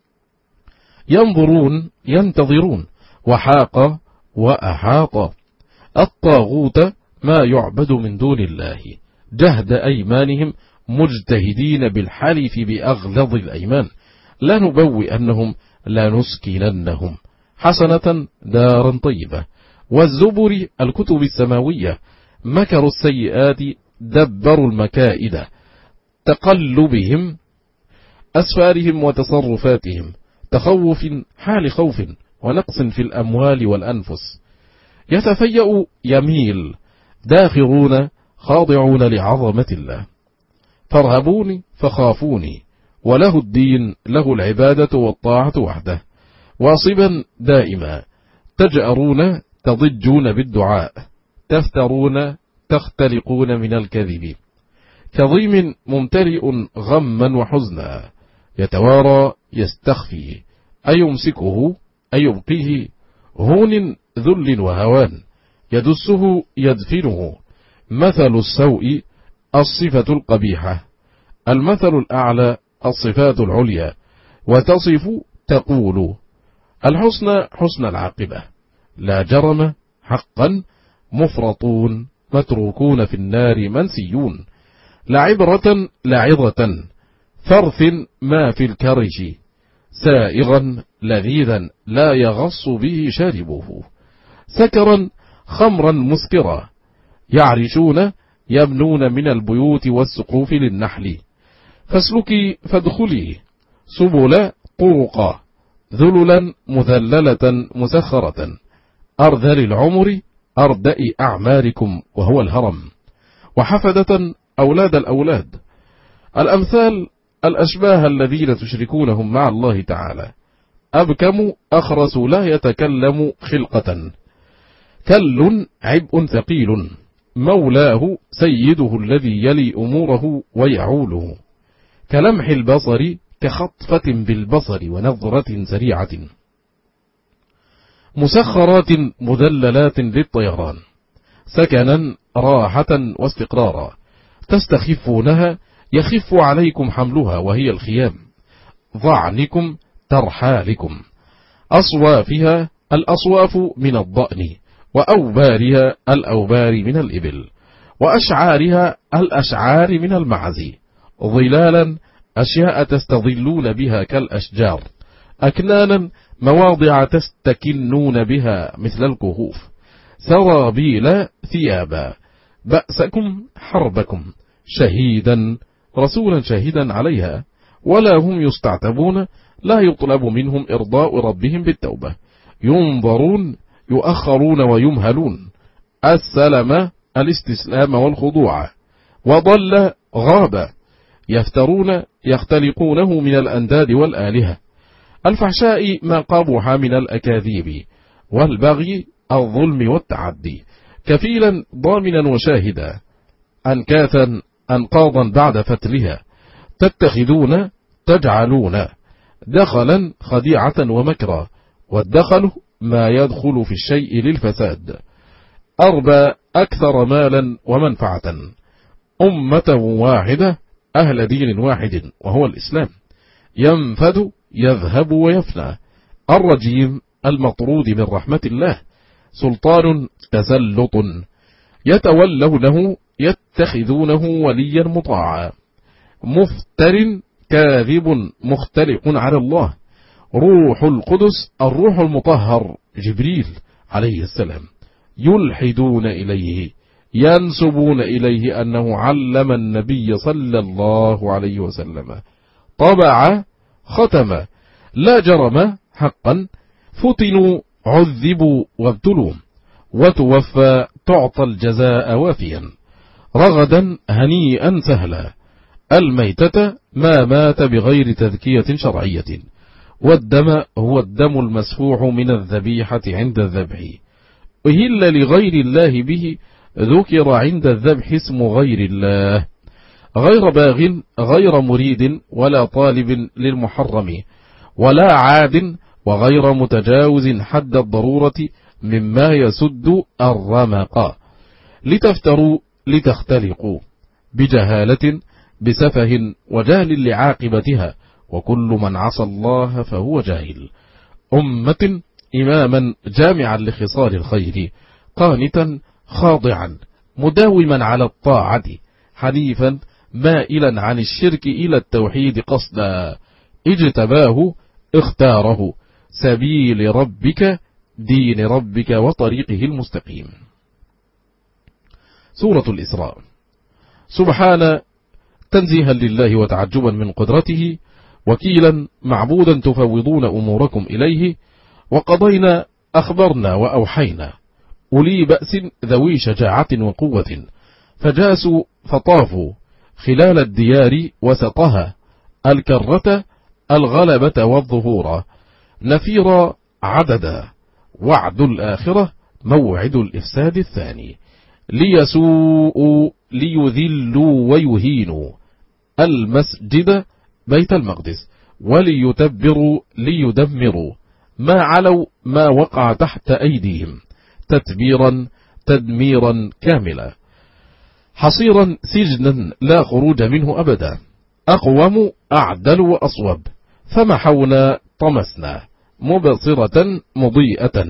ينظرون ينتظرون، وحاق وأحاط، الطاغوت ما يعبد من دون الله، جهد أيمانهم مجتهدين بالحلف بأغلظ الأيمان، لنبوئنهم لنسكننهم حسنة دارا طيبة، والزبر الكتب السماوية، مكروا السيئات دبروا المكائد، تقلبهم أسفارهم وتصرفاتهم، تخوف حال خوف ونقص في الأموال والأنفس، يتفيأ يميل، داخرون خاضعون لعظمة الله، فارهبوني فخافوني، وله الدين له العبادة والطاعة وحده، واصبا دائما، تجأرون تضجون بالدعاء، تفترون تختلقون من الكذب، كظيم ممتلئ غما وحزنا، يتوارى يستخفي، أيمسكه أيبقيه، هون ذل وهوان، يدسه يدفنه، مثل السوء الصفة القبيحة، المثل الأعلى الصفات العليا، وتصف تقول الحسنى حسن العاقبة، لا جرم حقا مفرطون متروكون في النار منسيون، لعبرة لعظة فرث ما في الكرش، سائغا لذيذا لا يغص به شاربه، سكرا خمرا مسكرا، يعرشون يبنون من البيوت والسقوف للنحل، فاسلكي فادخلي سبل طرقا، ذللا مذللة مسخرة، أرذل العمر أردأ أعماركم وهو الهرم، وحفدة أولاد الأولاد، الأمثال الأشباه الذين تشركونهم مع الله تعالى، أبكم أخرس لا يتكلم خلقة، كل عبء ثقيل، مولاه سيده الذي يلي أموره ويعوله، كلمح البصر كخطفة بالبصر ونظرة سريعة، مسخرات مذللات للطيران، سكنا راحة واستقرارا، تستخفونها يخف عليكم حملها وهي الخيام، ضعنكم ترحالكم، أصوافها الأصواف من الضأن، وأوبارها الأوبار من الإبل، وأشعارها الأشعار من المعز، ظلالا أشياء تستظلون بها كالأشجار، أكنانا مواضع تستكنون بها مثل الكهوف، سرابيل ثيابا، بأسكم حربكم، شهيدا رسولا شهيدا عليها، ولا هم يستعتبون، لا يطلب منهم إرضاء ربهم بالتوبة، ينظرون يؤخرون ويمهلون، السلام الاستسلام والخضوع، وضل غاب، يفترون يختلقونه من الأنداد والآلهة. الفحشاء ما قبح من الأكاذيب، والبغي الظلم والتعدي، كفيلا ضامنا وشاهدا، أنكاثا أنقاضا بعد فتلها، تتخذون تجعلون دخلا خديعة ومكرا، والدخل ما يدخل في الشيء للفساد، أربى أكثر مالا ومنفعة، أمة واحدة أهل دين واحد وهو الإسلام، ينفد يذهب ويفنى، الرجيم المطرود من رحمة الله، سلطان تسلط يتولونه يتخذونه وليا مطاعا، مفتر كاذب مختلق على الله، روح القدس الروح المطهر جبريل عليه السلام، يلحدون إليه ينسبون إليه أنه علم النبي صلى الله عليه وسلم، طبع ختم لا جرم حقا، فتنوا عذبوا وابتلوا، وتوفى تعطى الجزاء وافيا، رغدا هنيئا سهلا، الميتة ما مات بغير تذكية شرعية، والدم هو الدم المسفوح من الذبيحة عند الذبح، أهل لغير الله به، ذكر عند الذبح اسم غير الله، غير باغ غير مريد ولا طالب للمحرم ولا عاد، وغير متجاوز حد الضرورة مما يسد الرمق، لتفتروا لتختلقوا بجهالة بسفه وجهل لعاقبتها، وكل من عصى الله فهو جاهل، أمة إماما جامعا لخصال الخير، قانتا خاضعا مداوما على الطاعة، حنيفا مائلا عن الشرك إلى التوحيد قصدا، اجتباه اختاره سبيل ربك دين ربك وطريقه المستقيم. سورة الإسراء. سبحان تنزيها لله وتعجبا من قدرته، وكيلا معبودا تفوضون أموركم إليه، وقضينا أخبرنا وأوحينا، أولي بأس ذوي شجاعة وقوة، فجاسوا فطافوا خلال الديار وسطها، الكرة الغلبة والظهور، نفيرا عددا، وعد الآخرة موعد الإفساد الثاني، ليسوءوا ليذلوا ويهينوا المسجد بيت المقدس، وليتبروا ليدمروا ما علوا ما وقع تحت أيديهم، تتبيرا تدميرا كاملا، حصيرا سجنا لا خروج منه أبدا، أقوم أعدل وأصوب، فمحونا طمسنا، مبصرة مضيئة،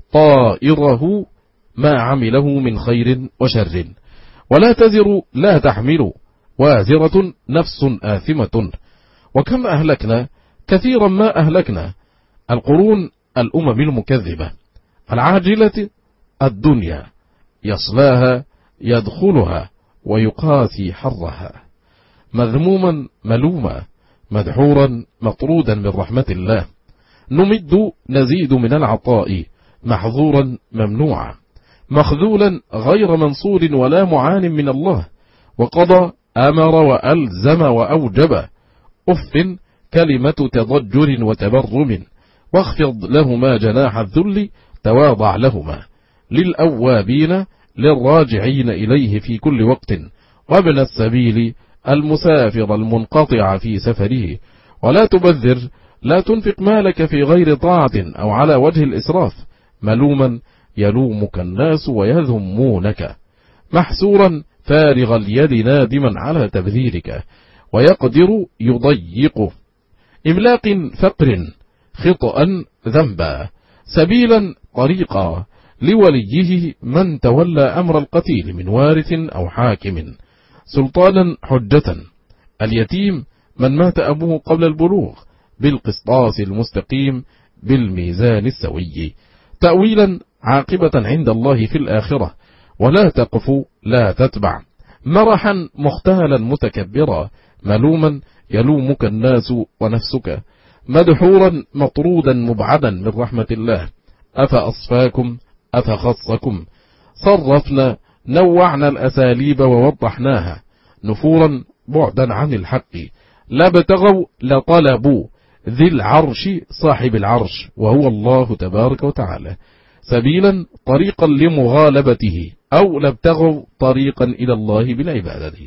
طائره ما عمله من خير وشر، ولا تزر لا تحمل وازرة نفس آثمة، وكم أهلكنا كثيرا ما أهلكنا، القرون الأمم المكذبة، العاجلة الدنيا، يصلاها يدخلها ويقاسي حرها، مذموما ملوما، مدحورا مطرودا من رحمة الله، نمد نزيد من العطاء، محظورا ممنوعا، مخذولا غير منصور ولا معان من الله، وقضى أمر وألزم وأوجب، أف كلمة تضجر وتبرم، واخفض لهما جناح الذل تواضع لهما، للأوابين للراجعين إليه في كل وقت، وابن السبيل المسافر المنقطع في سفره، ولا تبذر لا تنفق مالك في غير طاعة أو على وجه الإسراف، ملوما يلومك الناس ويذمونك، محسورا فارغ اليد نادما على تبذيرك، ويقدر يضيقه، إملاق فقر خطأ ذنبا، سبيلا طريقا، لوليه من تولى أمر القتيل من وارث أو حاكم، سلطانا حجة، اليتيم من مات أبوه قبل البلوغ، بالقسطاس المستقيم بالميزان السوي، تأويلا عاقبة عند الله في الآخرة، ولا تقف لا تتبع، مرحا مختالا متكبرا، ملوما يلومك الناس ونفسك، مدحورا مطرودا مبعدا من رحمة الله، أفأصفاكم أفخصكم، صرفنا نوعنا الأساليب ووضحناها، نفورا بعدا عن الحق، لابتغوا لطلبوا ذي العرش صاحب العرش وهو الله تبارك وتعالى سبيلا طريقا لمغالبته، أو لابتغوا طريقا إلى الله بالعبادة.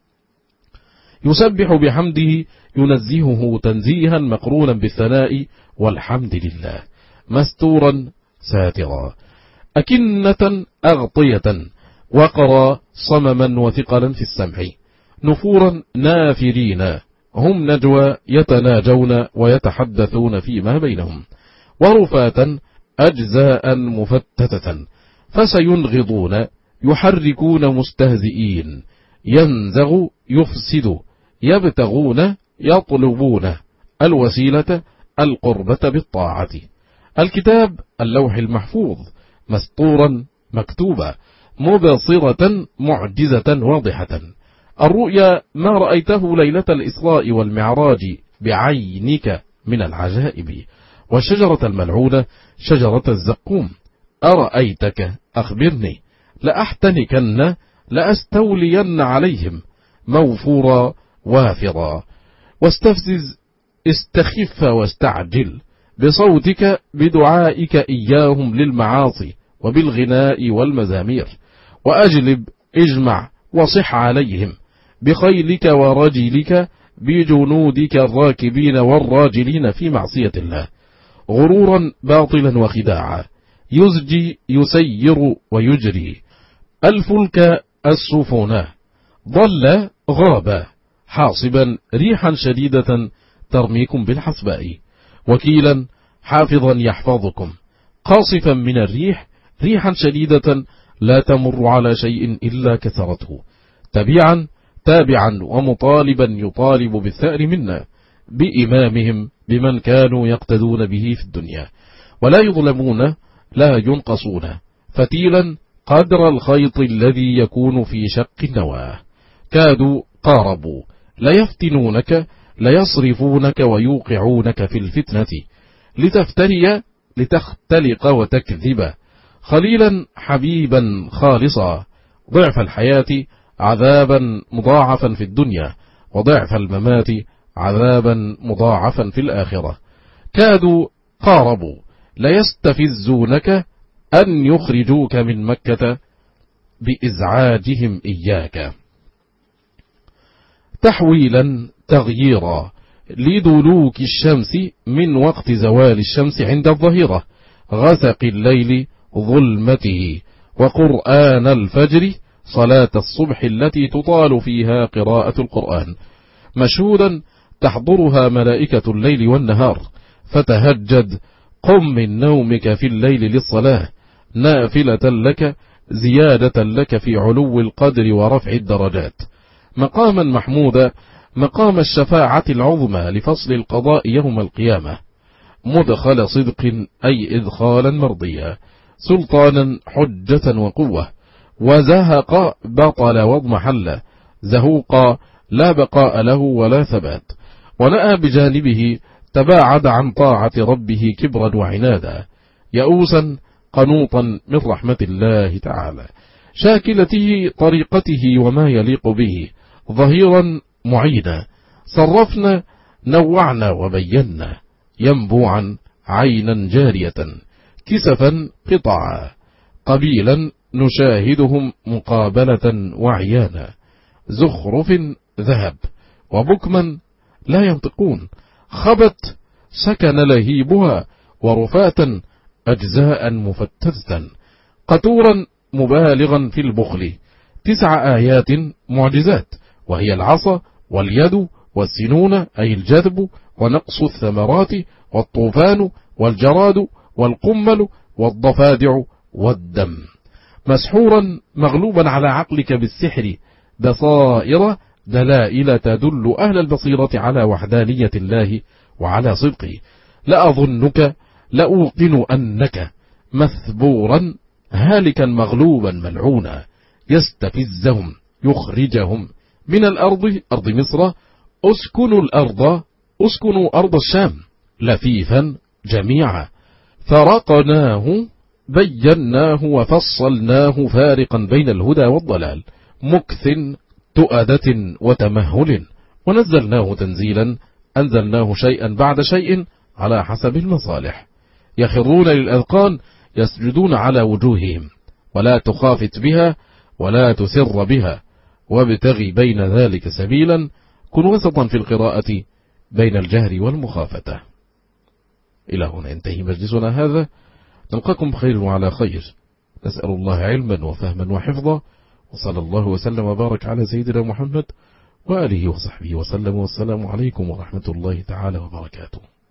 يسبح بحمده ينزهه تنزيها مقرونا بالثناء والحمد لله، مستورا ساترا، أكنة أغطية، وقرا صمما وثقلا في السمع، نفورا نافرين، هم نجوى يتناجون ويتحدثون فيما بينهم، ورفاتا أجزاء مفتتة، فسينغضون يحركون مستهزئين، ينزغ يفسد، يبتغون يطلبون، الوسيلة القربة بالطاعة. الكتاب اللوح المحفوظ، مسطورا مكتوبا، مبصرة معجزة واضحة. الرؤيا ما رأيته ليلة الإسراء والمعراج بعينك من العجائب. والشجرة الملعونة شجرة الزقوم، أرأيتك أخبرني، لأحتنكن لأستولين عليهم، موفورا وافرا. واستفزز استخف واستعجل بصوتك بدعائك إياهم للمعاصي وبالغناء والمزامير، وأجلب اجمع وصح عليهم بخيلك ورجلك بجنودك الراكبين والراجلين في معصية الله، غرورا باطلا وخداعا، يزجي يسير ويجري، الفلك السفناء، ضل غابا، حاصبا ريحا شديدة ترميكم بالحصباء، وكيلا حافظا يحفظكم، قاصفا من الريح ريحا شديدة لا تمر على شيء إلا كسرته، تبيعا تابعا ومطالبا يطالب بالثأر منا، بإمامهم بمن كانوا يقتدون به في الدنيا، ولا يظلمون لا ينقصون، فتيلا قدر الخيط الذي يكون في شق النواه، كادوا قاربوا ليفتنونك ليصرفونك ويوقعونك في الفتنة، لتفتري لتختلق وتكذب، خليلا حبيبا خالصا، ضعف الحياة عذابا مضاعفا في الدنيا، وضعف الممات عذابا مضاعفا في الآخرة، كادوا قاربوا ليستفزونك أن يخرجوك من مكة بإزعاجهم إياك، تحويلا تغييرا لدلوك الشمس من وقت زوال الشمس عند الظهيرة، غسق الليل ظلمته، وقرآن الفجر صلاة الصبح التي تطال فيها قراءة القرآن، مشهودا تحضرها ملائكة الليل والنهار، فتهجد قم من نومك في الليل للصلاة، نافلة لك زيادة لك في علو القدر ورفع الدرجات، مقاما محمودا، مقام الشفاعة العظمى لفصل القضاء يوم القيامة، مدخل صدق أي إدخالا مرضيا، سلطانا حجة وقوة، وزهق بطل واضمحل، زهوقا لا بقاء له ولا ثبات، ونأى بجانبه تباعد عن طاعة ربه كبرا وعنادا، يئوسا قنوطا من رحمة الله تعالى، شاكلته طريقته وما يليق به، ظهيرا معينا، صرفنا نوعنا وبينا، ينبوعا عينا جارية، كسفا قطعا، قبيلا نشاهدهم مقابلة وعيانا، زخرف ذهب، وبكما لا ينطقون، خبت سكن لهيبها، ورفاتا أجزاء مفتتة، قتورا مبالغا في البخل، تسع آيات معجزات، وهي العصا واليد والسنون أي الجذب ونقص الثمرات، والطوفان والجراد والقمل والضفادع والدم، مسحورا مغلوبا على عقلك بالسحر، بصائر دلائل تدل أهل البصيرة على وحدانية الله وعلى صدقه، لأظنك لأوقن أنك مثبورا هالكا مغلوبا ملعونا، يستفزهم يخرجهم من الأرض أرض مصر، أسكنوا الأرض أسكنوا أرض الشام، لفيفا جميعا، فرقناه بيناه وفصلناه فارقا بين الهدى والضلال، مكث تؤدة وتمهل، ونزلناه تنزيلا أنزلناه شيئا بعد شيء على حسب المصالح. يخرون للأذقان يسجدون على وجوههم، ولا تخافت بها ولا تسر بها، وابتغي بين ذلك سبيلا، كن وسطا في القراءة بين الجهر والمخافتة. إلى هنا ينتهي مجلسنا هذا، نلقاكم بخير وعلى خير، نسأل الله علما وفهما وحفظا، وصلى الله وسلم وبارك على سيدنا محمد وآله وصحبه وسلم، والسلام عليكم ورحمة الله تعالى وبركاته.